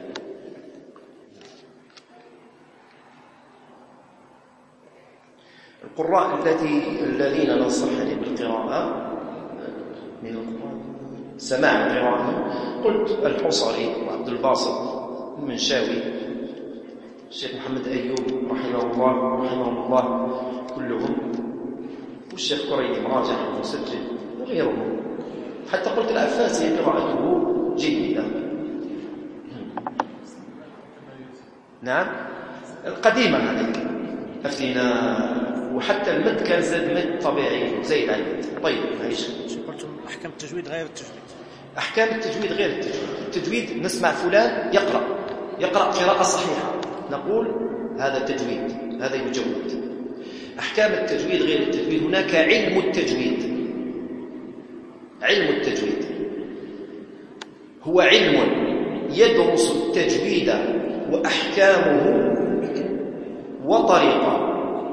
القراء الذين نصحني بالقراءة من القرآن سماع القراءة قلت الحصري وعبد الباسط المنشاوي، الشيخ محمد أيوب رحمه الله كلهم، والشيخ كريم راجح المسجل وغيرهم. حتى قلت العفاسي قراءته جيدة. نعم القديمة هذه أفتينا، وحتى المد كان زاد مد طبيعي زيد عن المد. طيب معليش، قلتم أحكام التجويد غير التجويد. أحكام التجويد غير التجويد نسمع فلان يقرأ قراءة صحيحة نقول هذا التجويد، هذا يجود. أحكام التجويد غير التجويد، هناك علم التجويد. علم التجويد هو علم يدرس التجويد وأحكامه وطريقه.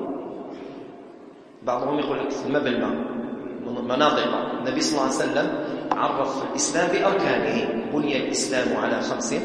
بعضهم يقول لك الماء بالماء مناطق. النبي صلى الله عليه وسلم عرف الإسلام بأركانه: بني الإسلام على 5: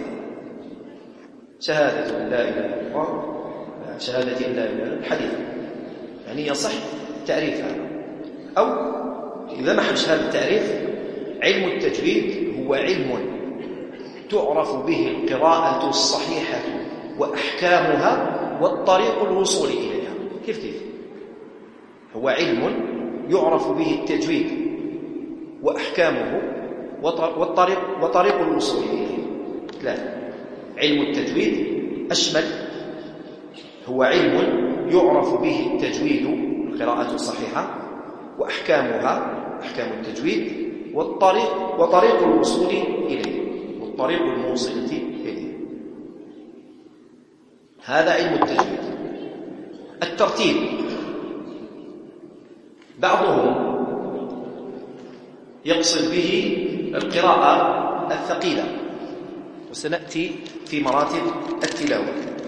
شهادة لا إله إلا الله، شهادة لا إله إلا الله، الحديث يعني يصح تعريفها. أو إذا ما حبش هذا التعريف، علم التجويد هو علم تعرف به القراءة الصحيحة وأحكامها والطريق الوصول إليها. كيف هو علم يعرف به التجويد وأحكامه وطريق الوصول إليه. ثلاثة: علم التجويد أشمل، هو علم يعرف به التجويد القراءة الصحيحة وأحكامها أحكام التجويد وطريق الوصول إليه والطريق الموصلة إليه. هذا علم التجويد. الترتيب بعضهم يقصد به القراءة الثقيلة، وسنأتي في مراتب التلاوة.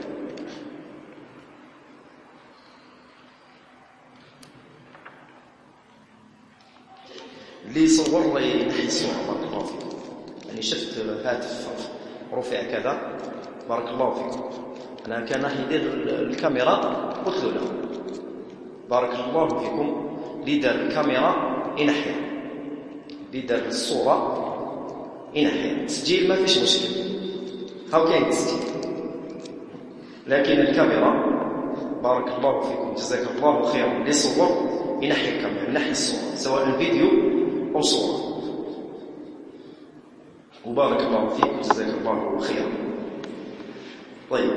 اللي صور لي نحي الصورة بارك الله فيكم، يعني شفت هاتف رفع كذا بارك الله فيكم، أنا كان راح يدير الكاميرا قلت له لا بارك الله فيكم، ليدر الكاميرا ينحيها، ليدر الصورة ينحيها. تسجيل ما فيش مشكلة، هاو كاين تسجيل، لكن الكاميرا بارك الله فيكم جزاك الله خيرا اللي صور ينحي الكاميرا، ينحي الصورة سواء الفيديو أو صورة. وبارك الله فيكم جزاك الله خيرا. طيب،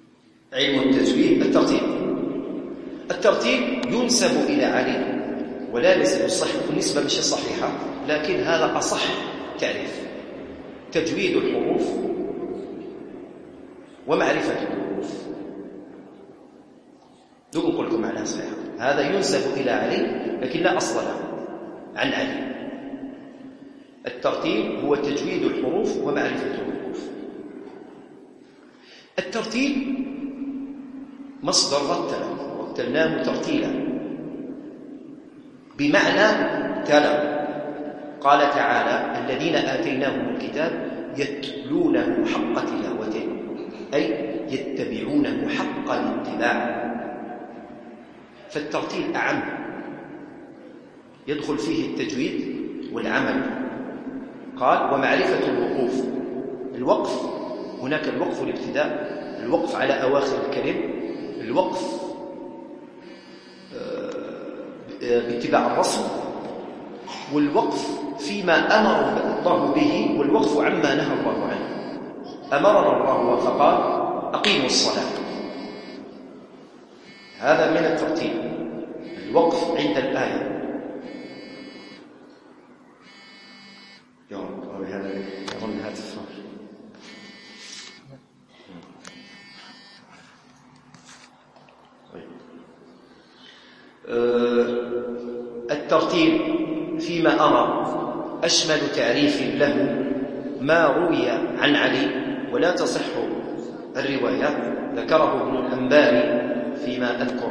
علم التجويد. الترتيب ينسب إلى علي ولا ليس صحيح، النسبة مش صحيحة، لكن هذا أصح تعريف: تجويد الحروف ومعرفة الحروف. دوك نقول لكم معناها صحيحة. هذا ينسب إلى علي لكن لا أصل له عن علي. الترتيب هو تجويد الحروف ومعرفة الحروف. الترتيب مصدر رتل، رتلناه ترتيلا بمعنى تلا. قال تعالى: الذين آتيناهم الكتاب يتلونه حق تلاوته، أي يتبعونه حق الاتباع. فالترتيل أعم، يدخل فيه التجويد والعمل. قال: ومعرفة الوقوف. الوقف، هناك الوقف الابتداء، الوقف على أواخر الكلم، الوقف باتباع الرسم، والوقف فيما أمر الله به، والوقف عما نهى الله عنه. أمرنا الله فقال: أقيموا الصلاة. هذا من الترتيب، الوقف عند الآية. يا رب هذا أظن هاتف. الترتيب فيما أمر أشمل تعريف له ما روي عن علي، ولا تصح الرواية. ذكره ابن الأنباري فيما أذكر،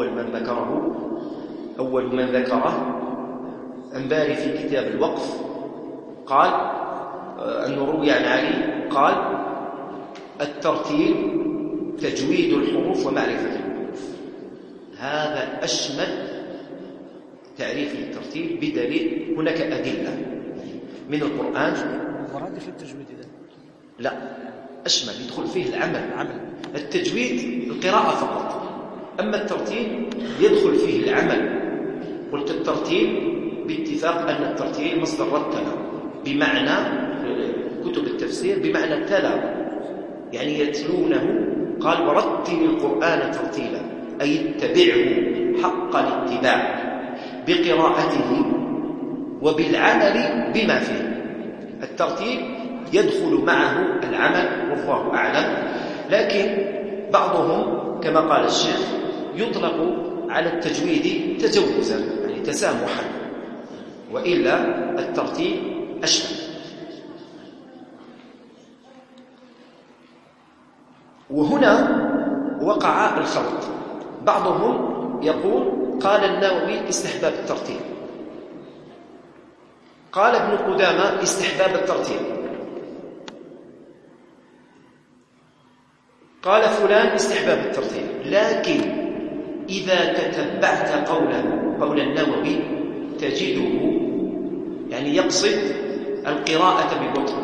أول من ذكره أنباري في كتاب الوقف، قال أنه روي عن علي، قال: الترتيب تجويد الحروف ومعرفة الحروف. هذا أشمل تعريف للترتيب، بدليل هناك أدلة من القرآن. مرادف للتجويد إذا؟ لا، أشمل، يدخل فيه العمل. التجويد القراءة فقط، أما الترتيب يدخل فيه العمل. قلت الترتيب باتفاق أن الترتيب مصدر رتل، بمعنى كتب التفسير بمعنى تلا، يعني يتلونه. قال: ورتل القرآن ترتيلا، أي اتبعه حق الاتباع بقراءته وبالعمل بما فيه. الترتيب يدخل معه العمل والله أعلم، لكن بعضهم كما قال الشيخ يطلق على التجويد تجوزا، يعني تسامحا، وإلا الترتيب أشمل. وهنا وقع الخلط. بعضهم يقول: قال النووي استحباب الترتيب، قال ابن قدامة استحباب الترتيب، قال فلان استحباب الترتيب. لكن إذا تتبعت قول النووي تجده يعني يقصد القراءة ببطء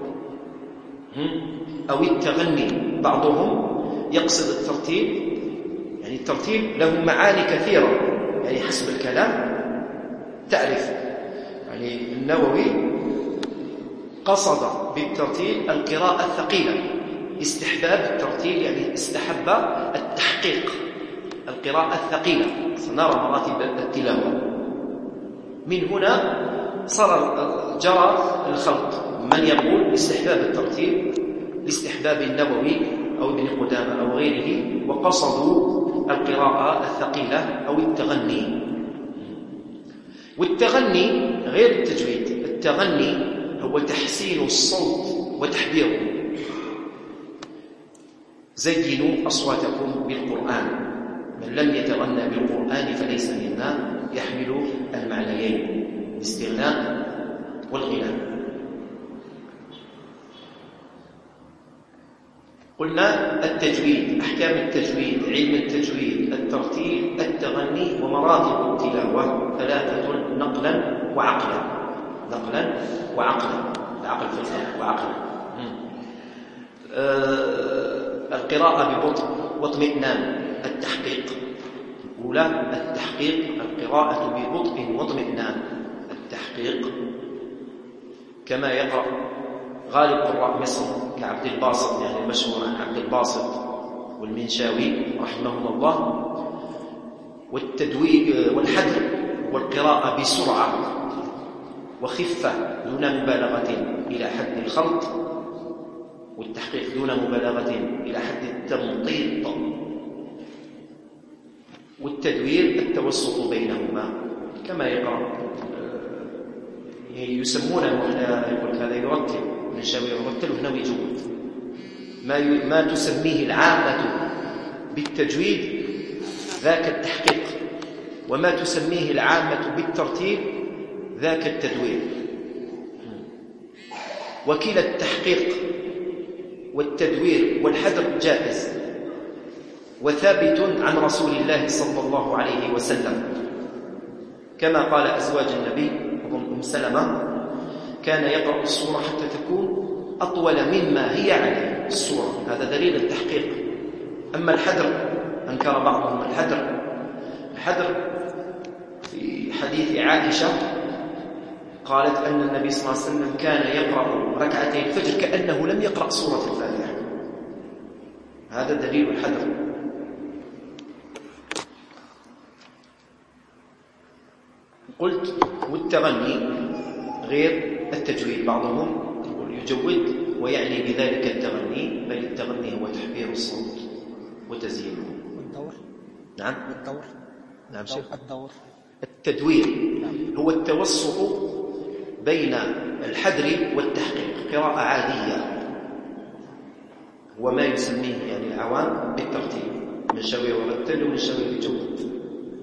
أو التغني. بعضهم يقصد الترتيب، يعني الترتيب له معاني كثيرة، يعني حسب الكلام تعرف. يعني النووي قصد بالترتيب القراءة الثقيلة. استحباب الترتيب يعني استحب التحقيق، القراءة الثقيلة. سنرى مراتب التلاوة. من هنا جرى الخلط، من يقول استحباب الترتيب لاستحباب النووي أو ابن قدامة أو غيره، وقصدوا القراءة الثقيلة أو التغني. والتغني غير التجويد. التغني هو تحسين الصوت وتحبيره. زينوا أصواتكم بالقرآن، من لم يتغنى بالقرآن فليس منا، يحمل المعنيين: الاستغناء والغناء. قلنا التجويد، أحكام التجويد، علم التجويد، الترتيب، التغني، ومراتب التلاوة 3: نقلا وعقلا. نقلا وعقلا، العقل في الفهم وعقلا. القراءة ببطء واطمئنان. التحقيق الأولى التحقيق، القراءة ببطء واطمئنان. التحقيق كما يقرأ غالب قراء مصر كعبد الباسط، يعني المشهور عن عبد الباسط والمنشاوي رحمهم الله. والتدوين والحذر والقراءة بسرعة وخفة دون مبالغة إلى حد الخلط، والتحقيق دون مبالغة إلى حد التمطيط، والتدوير التوسط بينهما كما يقرأ. يسمونه هنا، يقول هذا يرتل من شاوي يرتل هنا ويجود. ما تسميه العامة بالتجويد ذاك التحقيق، وما تسميه العامة بالترتيل ذاك التدوير. وكلا التحقيق والتدوير والحذر جائز وثابت عن رسول الله صلى الله عليه وسلم، كما قال أزواج النبي أم سلمة: كان يقرأ السورة حتى تكون أطول مما هي عليه السورة. هذا دليل التحقيق. أما الحذر، أنكر بعضهم الحذر في حديث عائشة، قالت أن النبي صلى الله عليه وسلم كان يقرأ ركعتي الفجر كأنه لم يقرأ سورة الفاتحة. هذا دليل الحذر. قلت والتغني غير التجويد. بعضهم يقول يجود ويعني بذلك التغني، بل التغني هو تحبير الصوت وتزيينه. والدور؟ نعم. والدور؟ نعم شيخ. الدور التدوير هو التوسط بين الحذر والتحقيق، قراءة عادية، وما يسميه يعني العوام بالترتيب، من شوي ورتل ومن شوي بجود.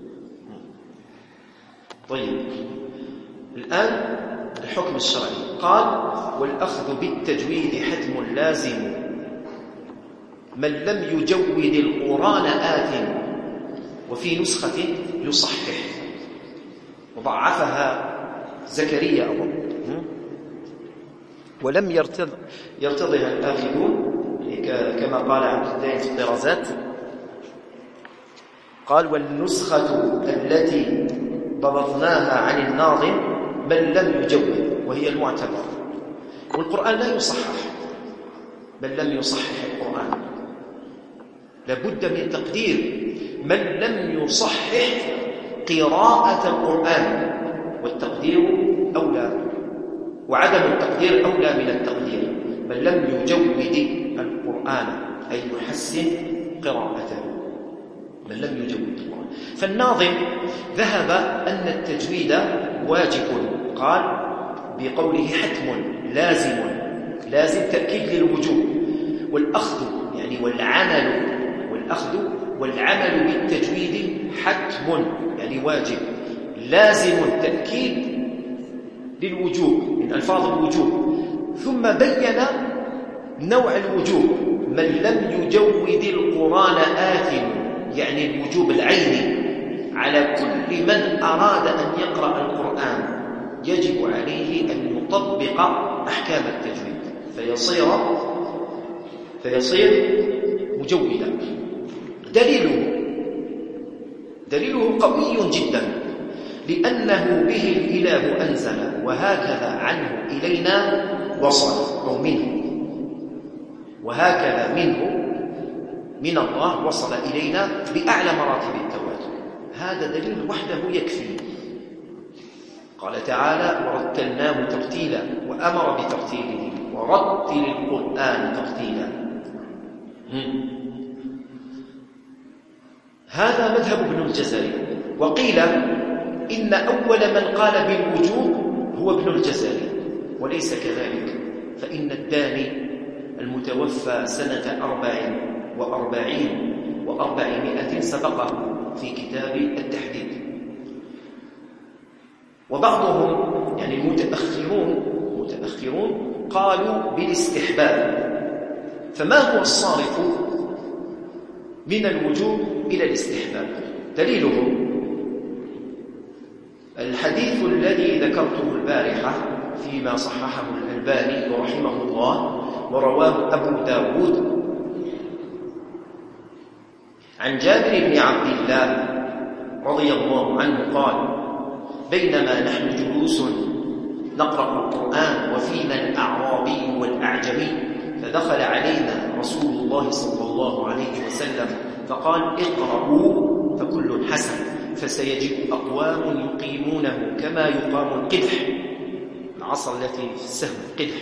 طيب، الآن الحكم الشرعي. قال: والأخذ بالتجويد حتم لازم، من لم يجود القرآن آثم. وفي نسخة يصحح، وضعفها زكريا أظن، ولم يرتضها الآخذون، كما قال عبد الدين في الطرازات. قال: والنسخة التي ضبطناها عن الناظم من لم يجود، وهي المعتبر. والقرآن لا يصحح، من لم يصحح القرآن. لابد من تقدير من لم يصحح قراءة القرآن، والتقدير أولى، وعدم التقدير أولى من التقدير. من لم يجود القرآن أي يحسن قراءته، من لم يجود القرآن. فالناظم ذهب أن التجويد واجب، قال بقوله حتم لازم تأكيد للوجوب. والأخذ يعني والعمل بالتجويد حتم يعني واجب، لازم تأكيد للوجوب من ألفاظ الوجوب. ثم بين نوع الوجوب: من لم يجود القرآن آثم، يعني الوجوب العيني على كل من أراد أن يقرأ القرآن، يجب عليه أن يطبق أحكام التجويد فيصير مجودا. دليله قوي جدا، لأنه به الإله أنزل، وهكذا عنه إلينا وصل، أو منه، وهكذا منه من الله وصل إلينا بأعلى مراتب التواتر. هذا دليل وحده يكفي. قال تعالى: ورتلناه ترتيلا، وأمر بترتيله، ورتل القرآن ترتيلا. هذا مذهب ابن الجزري. وقيل إن أول من قال بالوجوب هو ابن الجزري، وليس كذلك، فإن الداني المتوفى سنة 44 و400 سبقه في كتاب التحديد. وبعضهم يعني المتأخرون قالوا بالاستحباب. فما هو الصارف من الوجوب إلى الاستحباب؟ دليله الحديث الذي ذكرته البارحة فيما صححه الألباني رحمه الله ورواه أبو داود عن جابر بن عبد الله رضي الله عنه قال: بينما نحن جلوس نقرأ القرآن وفينا الأعرابي والأعجمي، فدخل علينا رسول الله صلى الله عليه وسلم فقال: اقرأوا فكل حسن، فسيجيء أقوام يقيمونه كما يقام القدح، العصا التي في السهم قدح،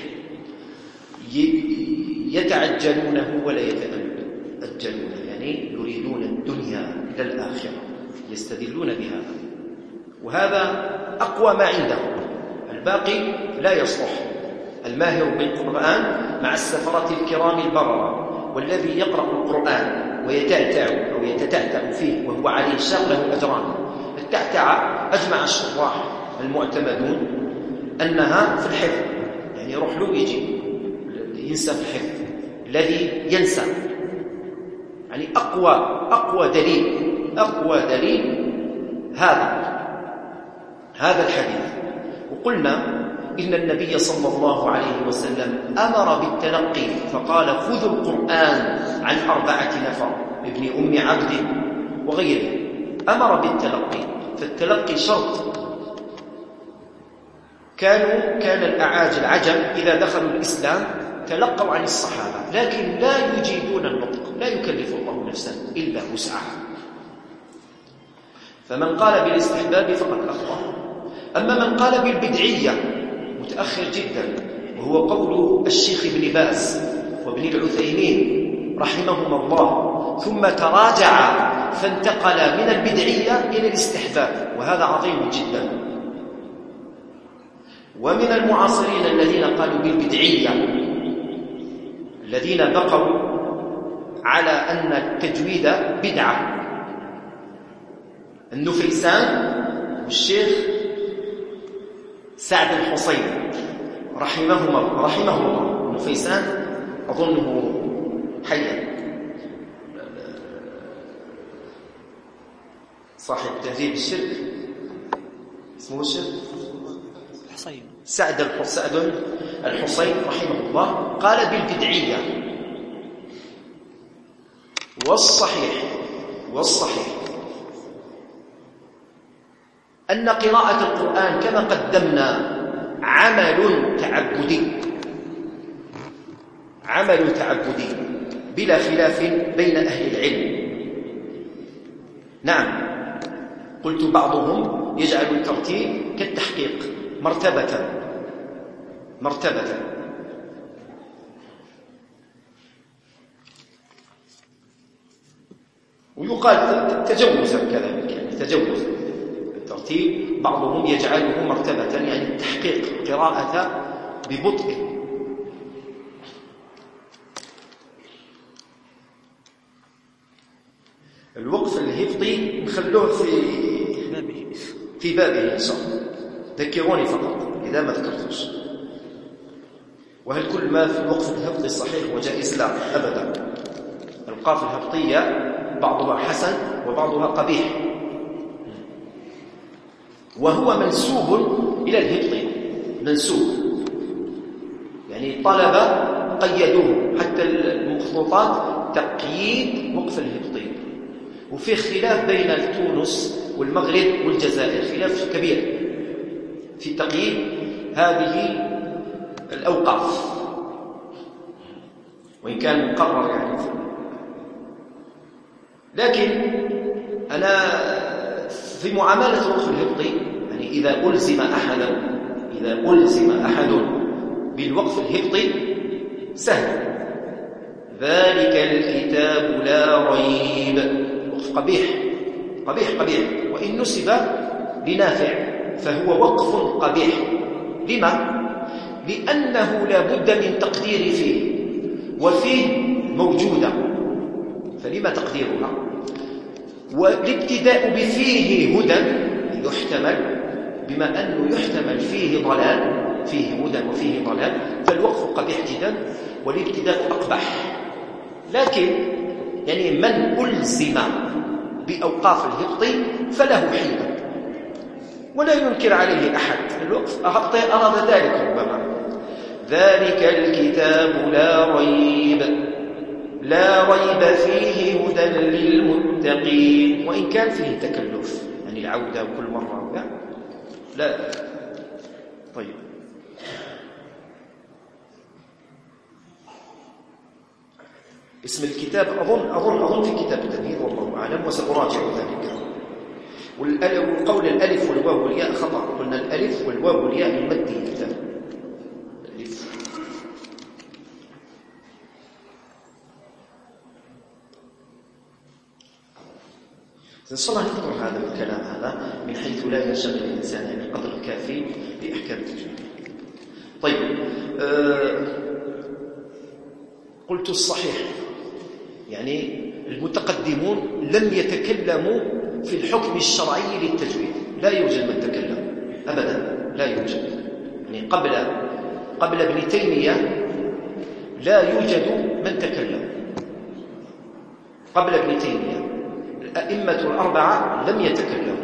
يتعجلونه ولا يتأجلونه، يعني يريدون الدنيا لا الآخرة، يستدلون بهذا، وهذا أقوى ما عندهم. الباقي لا يصلح. الماهر بالقرآن مع السفرة الكرام البررة، والذي يقرأ القرآن ويتعتع أو يتتعتع فيه وهو عليه شاق له أجران. التعتع أجمع الشراح المعتمدون أنها في الحفظ، يعني يروح له يجي ينسى في الحفظ، الذي ينسى، يعني أقوى دليل هذا الحديث. وقلنا إن النبي صلى الله عليه وسلم أمر بالتلقي، فقال خذوا القرآن عن 4 نفر، ابن أم عبد وغيره، أمر بالتلقي، فالتلقي شرط. كان العجم إذا دخلوا الإسلام تلقوا عن الصحابة، لكن لا يجيدون النطق، لا يكلف الله نفسا إلا وسعها، فمن قال بالاستحباب فقد أخطأ. أما من قال بالبدعية متأخر جدا، وهو قول الشيخ ابن باز وابن العثيمين رحمهما الله، ثم تراجع فانتقل من البدعية إلى الاستحباب، وهذا عظيم جدا. ومن المعاصرين الذين قالوا بالبدعية، الذين بقوا على أن التجويد بدعة، النفيسان والشيخ سعد الحصين رحمه الله. النفيسان أظنه حيا، صاحب تهذيب الشرك، اسمه الشيخ سعد الحصين رحمه الله، قال بالبدعية. والصحيح أن قراءة القرآن كما قدمنا عمل تعبدي بلا خلاف بين أهل العلم. نعم، قلت بعضهم يجعل الترتيب كالتحقيق مرتبة، ويقال تجوزا كذلك، يعني تجوز الترتيب، بعضهم يجعله مرتبة، يعني التحقيق قراءة ببطء. الوقف الهبطي نخلوه في بابه إن شاء الله، ذكروني فقط إذا ما ذكرتوش. وهل كل ما في الوقف الهبطي صحيح وجائز؟ لا أبدا. القاف الهبطية بعضها حسن وبعضها قبيح، وهو منسوب إلى الهبطي، منسوب، يعني طلبة قيدوه، حتى المخطوطات تقييد وقف الهبطي. وفي خلاف بين تونس والمغرب والجزائر، خلاف كبير في تقييد هذه الأوقاف، وإن كان مقرر يعني. لكن أنا في معاملة وقف الهبطي، يعني إذا ألزم أحد بالوقف الهبطي سهل، ذلك الكتاب لا ريب. وقف قبيح، وإن نسب لنافع فهو وقف قبيح. لما؟ لأنه لا بد من تقدير فيه، وفيه موجودة، فلما تقديرها؟ والابتداء بفيه هدى يحتمل، بما أنه يحتمل فيه ضلال، فيه هدى وفيه ضلال، فالوقف قبيح جدا والابتداء أقبح. لكن يعني من ألزم بأوقاف الهبطي فله حيلة، ولا ينكر عليه أحد. الوقف الهبطي أراد ذلك ربما. ذلك الكتاب لا ريب فيه هدى للمتقين، وإن كان فيه تكلف، يعني العودة كل مرة لا. طيب، اسم الكتاب أظن في كتاب التمهيد والله أعلم، وسأراجع ذلك. والقول الألف والواو والياء خطأ، قلنا الألف والواو والياء الماديتان. إن شاء الله نذكر هذا الكلام هذا من حيث لا ينشغل الإنسان يعني القدر الكافي بأحكام التجويد. طيب، قلت الصحيح يعني المتقدمون لم يتكلموا في الحكم الشرعي للتجويد، لا يوجد من تكلم أبدا، لا يوجد. يعني قبل ابن تيمية لا يوجد من تكلم قبل ابن تيمية. الأئمة الأربعة لم يتكلموا.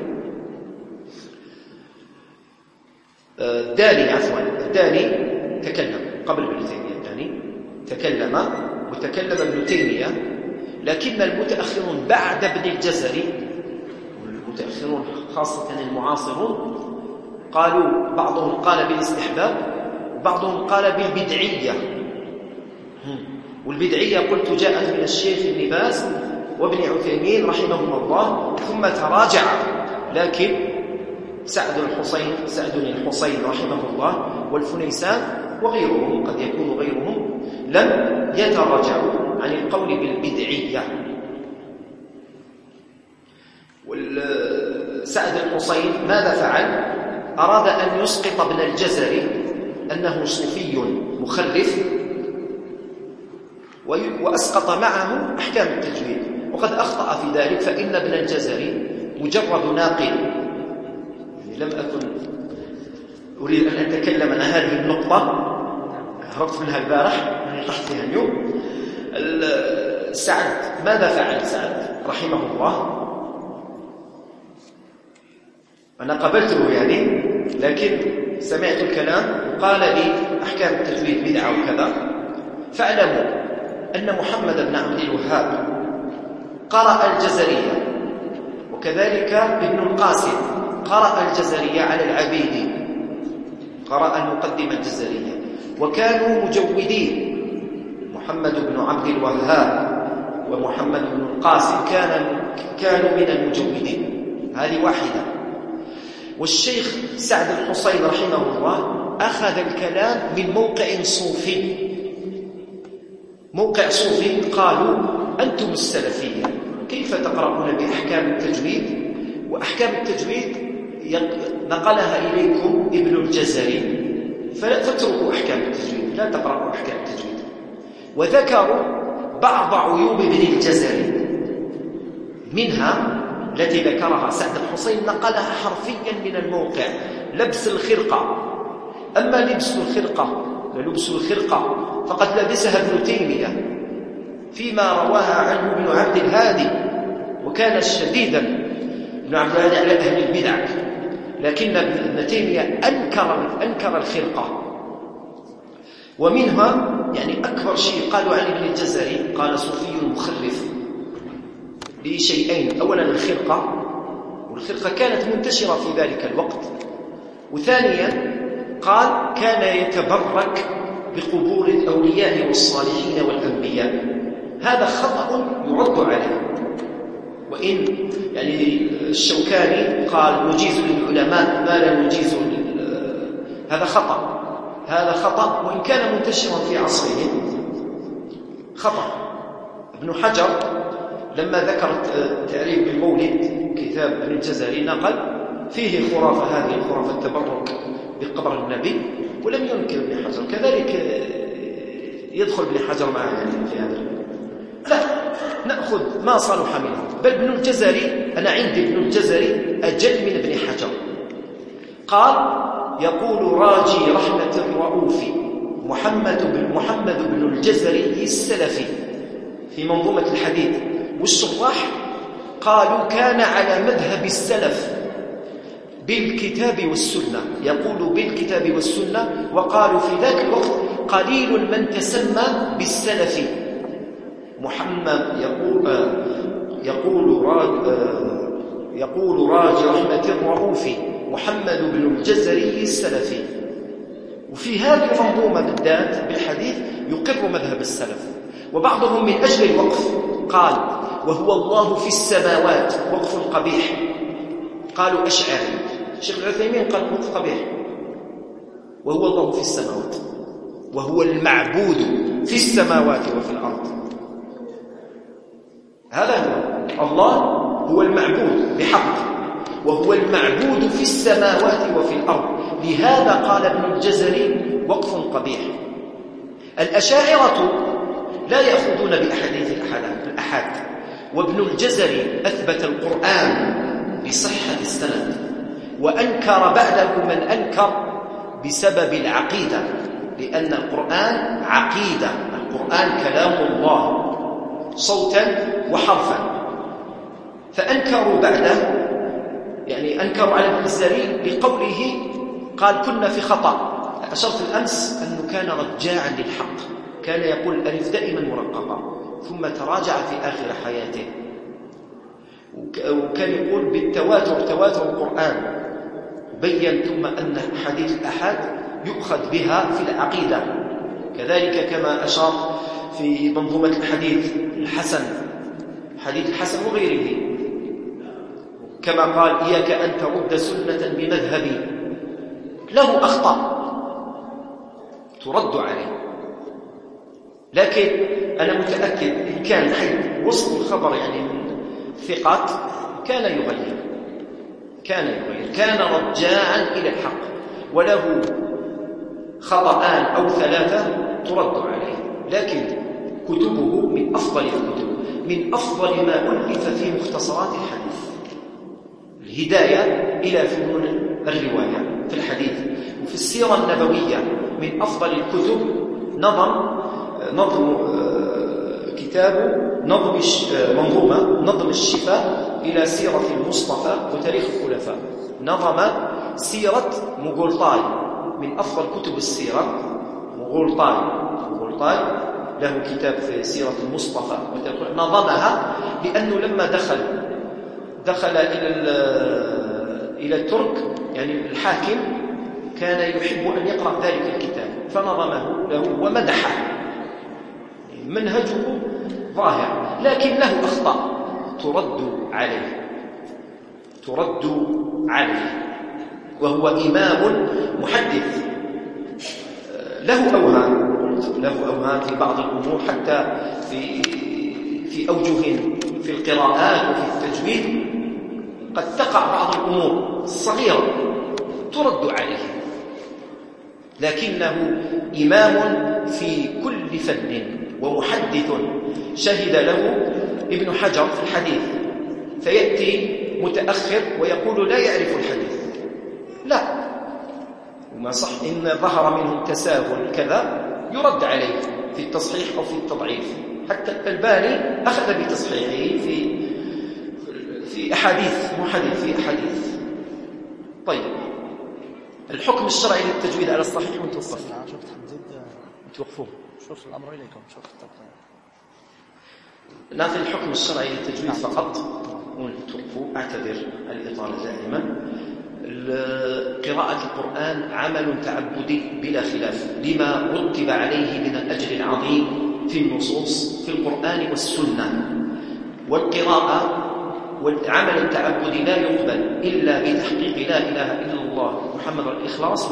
الداني تكلم قبل ابن تيمية، الداني تكلم وتكلم ابن تيمية، لكن المتأخرون بعد ابن الجزري والمتأخرون خاصة المعاصرون قالوا، بعضهم قال بالاستحباب وبعضهم قال بالبدعية. والبدعية قلت جاءت من الشيخ ابن باز وابن عثيمين رحمهم الله، ثم تراجع، لكن سعد الحسين رحمه الله والفنيسان وغيرهم، قد يكون غيرهم، لم يتراجعوا عن القول بالبدعية. سعد الحسين ماذا فعل؟ أراد أن يسقط ابن الجزري أنه صوفي مخرف، وأسقط معه أحكام التجويد، وقد أخطأ في ذلك، فإن ابن الجزري مجرد ناقل. يعني لم أكن أريد أن أتكلم عن هذه النقطة، هربت منها البارح، طحت فيها اليوم. سعد ماذا فعل؟ سعد رحمه الله، أنا قبلته يعني، لكن سمعت الكلام قال لي أحكام التجويد بدعة وكذا. فاعلموا أن محمد بن عبد الوهاب قرأ الجزرية، وكذلك ابن القاسم قرأ الجزرية على العبيدي، قرأ المقدمة الجزرية، وكانوا مجودين. محمد بن عبد الوهاب ومحمد بن القاسم كانوا من المجودين، هذه واحدة. والشيخ سعد الحسين رحمه الله أخذ الكلام من موقع صوفي، موقع صوفي. قالوا أنتم السلفية كيف تقرؤون بأحكام التجويد؟ وأحكام التجويد نقلها إليكم ابن الجزري، فاتركوا أحكام التجويد، لا تقرأوا أحكام التجويد. وذكروا بعض عيوب ابن الجزري، منها التي ذكرها سعد الحسين نقلها حرفيا من الموقع: لبس الخرقة. أما لبس الخرقة فقد لبسها ابن تيمية فيما رواها عنه ابن عبد الهادي، وكان شديدا ابن عبد الهادي على أهل البدع، لكن ابن تيمية أنكر الخرقة. ومنها يعني أكبر شيء قالوا عن ابن الجزري، قال صوفي مخرف بشيئين: أولا الخرقة، والخرقة كانت منتشرة في ذلك الوقت، وثانيا قال كان يتبرك بقبور الأولياء والصالحين والأنبياء. هذا خطأ يرد عليه، وإن يعني الشوكاني قال نجيز للعلماء ما لا نجيز هذا خطأ وإن كان منتشرا في عصرهم، خطأ. ابن حجر لما ذكر التعريف بالمولد كتاب ابن الجزري نقل فيه خرافة، هذه الخرافة التبرك بقبر النبي، ولم ينكر ابن حجر. كذلك يدخل ابن حجر معنا في هذا. لا نأخذ ما صلح منه، بل ابن الجزري أنا عندي ابن الجزري أجل من ابن حجر. قال: يقول راجي رحمة الرؤوف محمد بن الجزري السلفي في منظومة الحديث، والشراح قالوا كان على مذهب السلف بالكتاب والسنة، يقول بالكتاب والسنة. وقالوا في ذاك الوقت قليل من تسمى بالسلف. محمد يقول راجي رحمة الرؤوف محمد بن الجزري السلفي. وفي هذه المنظومة بالذات بالحديث يقر مذهب السلف. وبعضهم من أجل الوقف قال: وهو الله في السماوات، وقف قبيح، قالوا أشعري. الشيخ العثيمين قال نطق قبيح، وهو الله في السماوات، وهو المعبود في السماوات وفي الأرض. هذا هو الله، هو المعبود بحق، وهو المعبود في السماوات وفي الأرض. لهذا قال ابن الجزري وقف قبيح. الأشاعرة لا يأخذون بأحاديث الأحاد، وابن الجزري أثبت القرآن بصحة السند، وأنكر بعده من أنكر بسبب العقيدة، لأن القرآن عقيدة، القرآن كلام الله صوتا وحرفا. فأنكروا بعده، يعني أنكروا على ابن الجزري بقوله قال كنا في خطأ. أشرت الأمس أنه كان رجاعا للحق، كان يقول الألف دائما مرققة، ثم تراجع في آخر حياته، وكان يقول بالتواتر، تواتر القرآن. بين ثم أن حديث الأحاد يؤخذ بها في العقيدة، كذلك كما أشار في منظومة الحديث الحسن، حديث الحسن وغيره، كما قال إياك أن ترد سنة بمذهبي، له أخطاء ترد عليه، لكن أنا متأكد إن كان حي وصل الخبر يعني من ثقات كان يغير، كان رجاعا إلى الحق، وله خطأان أو ثلاثة ترد عليه. لكن كتبه من أفضل الكتب، من أفضل ما ألف في مختصرات الحديث، الهداية إلى فنون الرواية في الحديث. وفي السيرة النبوية من أفضل الكتب نظم كتاب منظومة نظم الشفاء إلى سيرة المصطفى وتاريخ الخلفاء. نظم سيرة مغولطاي، من أفضل كتب السيرة. مغولطاي له كتاب في سيرة المصطفى، نظمها لأنه لما دخل إلى الترك، يعني الحاكم كان يحب أن يقرأ ذلك الكتاب فنظمه له ومدحه. منهجه ظاهر لكن له أخطاء ترد عليه، وهو إمام محدث له أوهام في بعض الأمور، حتى في أوجه في القراءات وفي التجويد قد تقع بعض الأمور الصغيرة ترد عليه، لكنه إمام في كل فن ومحدث. شهد له ابن حجر في الحديث، فيأتي متأخر ويقول لا يعرف الحديث، لا، وما صح إن ظهر منه تساهل كذا يرد عليه في التصحيح أو في التضعيف. حتى الألباني أخذ بتصحيحه في أحاديث محدث في أحاديث. طيب، الحكم الشرعي للتجويد على الصحيح والمتوسط. شفت حمزيد توقفوه، شوف الأمر إليكم، شوف ناخذ الحكم الشرعي للتجويد فقط ونتوقفوا. أعتذر الإطالة دائما. قراءة القرآن عمل تعبدي بلا خلاف، لما رتب عليه من الأجر العظيم في النصوص في القرآن والسنة. والقراءة والعمل التعبدي لا يقبل إلا بتحقيق لا إله إلا الله محمد الإخلاص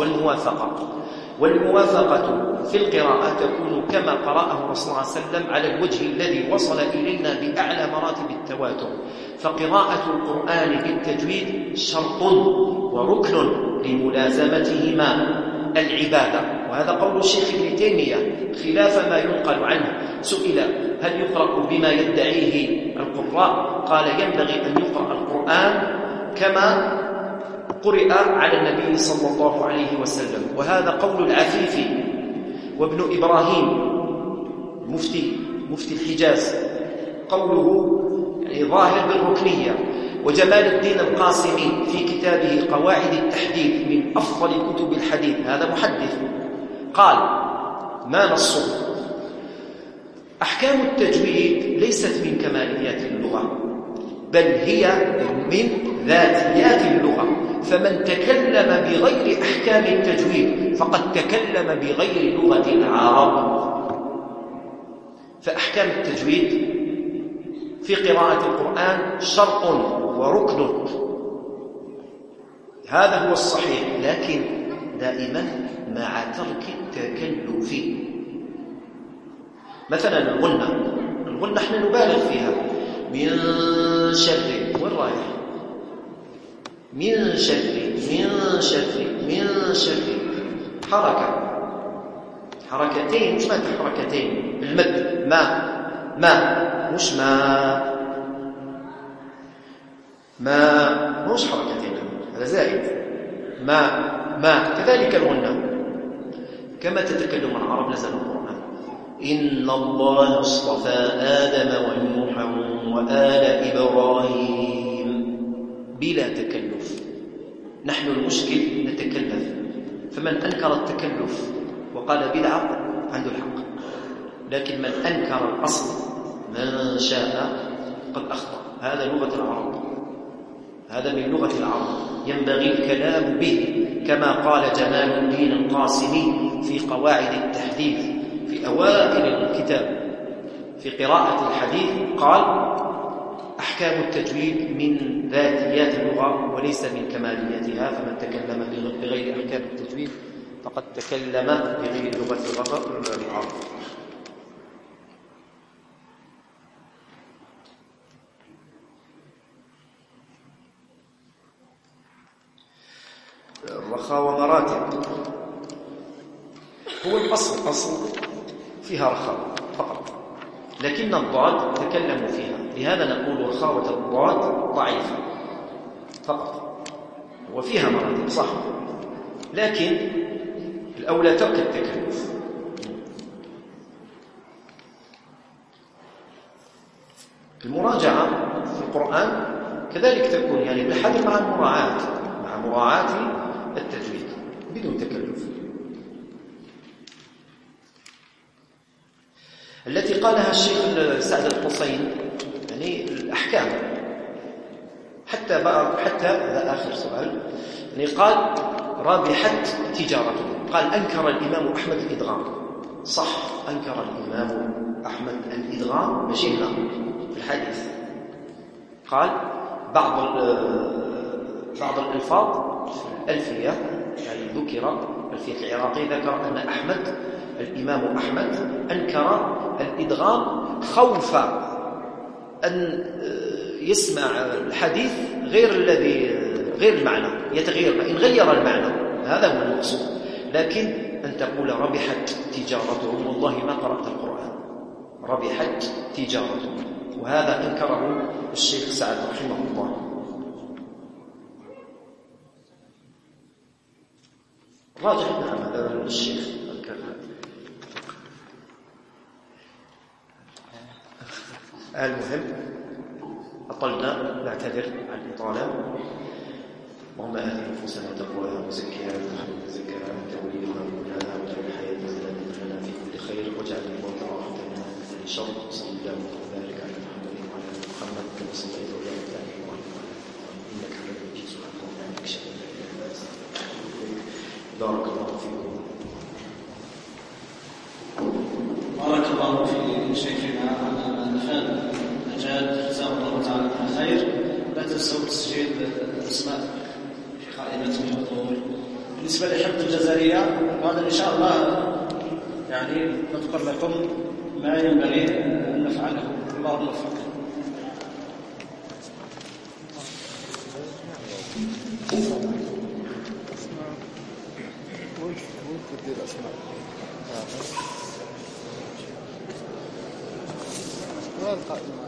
والموافقة في القراءة تكون كما قرأه رسول الله صلى الله عليه وسلم على الوجه الذي وصل إلينا بأعلى مراتب التواتر. فقراءة القرآن بالتجويد شرط وركن لملازمتهما العبادة، وهذا قول الشيخ ابن تيمية خلاف ما ينقل عنه. سئل هل يقرأ بما يدعيه القراء؟ قال ينبغي أن يقرأ القرآن كما قرئ على النبي صلى الله عليه وسلم، وهذا قول العفيفي وابن إبراهيم مفتي الحجاز، قوله يعني ظاهر بالركنية. وجمال الدين القاسمي في كتابه قواعد التحديث من أفضل كتب الحديث، هذا محدث، قال ما نصه؟ أحكام التجويد ليست من كماليات اللغة، بل هي من ذاتيات اللغة، فمن تكلم بغير أحكام التجويد فقد تكلم بغير لغة العرب. فأحكام التجويد في قراءة القرآن شرط وركن هذا هو الصحيح، لكن دائما مع ترك التكلف. مثلا الغنة احنا نبالغ فيها، من شر، وين رايح؟ من شر من شر من شر، حركتين، مش معنى حركتين بالمد، ما مش ما مش حركتين، هذا زائد. ما كذلك الغنة. كما تتكلم العرب نزل القرآن: إن الله اصطفى آدم ونوحا وآل إبراهيم بلا تكلف. نحن المشكل نتكلف، فمن أنكر التكلف وقال بدعة عنده الحق، لكن من أنكر الأصل من شاء قد أخطأ. هذا لغة العرب، هذا من لغة العرب، ينبغي الكلام به، كما قال جمال الدين القاسمي في قواعد التحديث في أوائل الكتاب في قراءة الحديث، قال: أحكام التجويد من ذاتيات اللغة وليس من كمالياتها، فمن تكلم بغير أحكام التجويد فقد تكلم بغير لغة العرب. الرخاوة مراتب. هو الأصل فيها رخاوة فقط، لكن الضاد تكلموا فيها، لهذا نقول رخاوة الضاد ضعيفة فقط، وفيها مراتب صح، لكن الأولى ترك التكلف. المراجعة في القرآن كذلك تكون يعني بالحذر مع مراعاة التجويد بدون تكلف. التي قالها الشيخ سعد الحسين يعني الأحكام، حتى هذا آخر سؤال، يعني قال: رابحت تجارته. قال: أنكر الإمام أحمد الإدغام. صح، أنكر الإمام أحمد الإدغام، ماشي هنا في الحديث. قال: بعض الألفاظ في الألفية يعني ذكر الألفية العراقي ذكر أن الإمام أحمد أنكر الإدغام خوف أن يسمع الحديث غير المعنى، يتغير، إن غير المعنى هذا هو المقصود. لكن أن تقول ربحت تجارتهم، والله ما قرأت القرآن، ربحت تجارتهم، وهذا أنكره الشيخ سعد رحمه الله. راجع نعم الشيخ. المهم أطلنا، نعتذر عن الإطالة. اللهم آت نفوسنا تقواها وزكها أنت زكاها، أنت وليها ومولاها، واجعل الحياة زيادة لنا في كل خير، واجعل الموت راحة لنا من كل شر. صلى الله وبارك على محمد وعلى آل محمد كما صليت وباركت على إبراهيم إنك حميد مجيد. سبحانك اللهم وبحمدك، أشهد أن لا إله إلا أنت، أستغفرك وأتوب إليك. بارك الله فيكم. بارك الله في شيخنا على الأفاد أجاد، جزاه الله تعالى خير. لا تنسوا تسجيل الأسماء في قائمة الحضور. بالنسبة لحفظ الجزائرية، وهذا إن شاء الله يعني نذكر لكم ما ينبغي أن نفعله. الله موفق. وين القائمة؟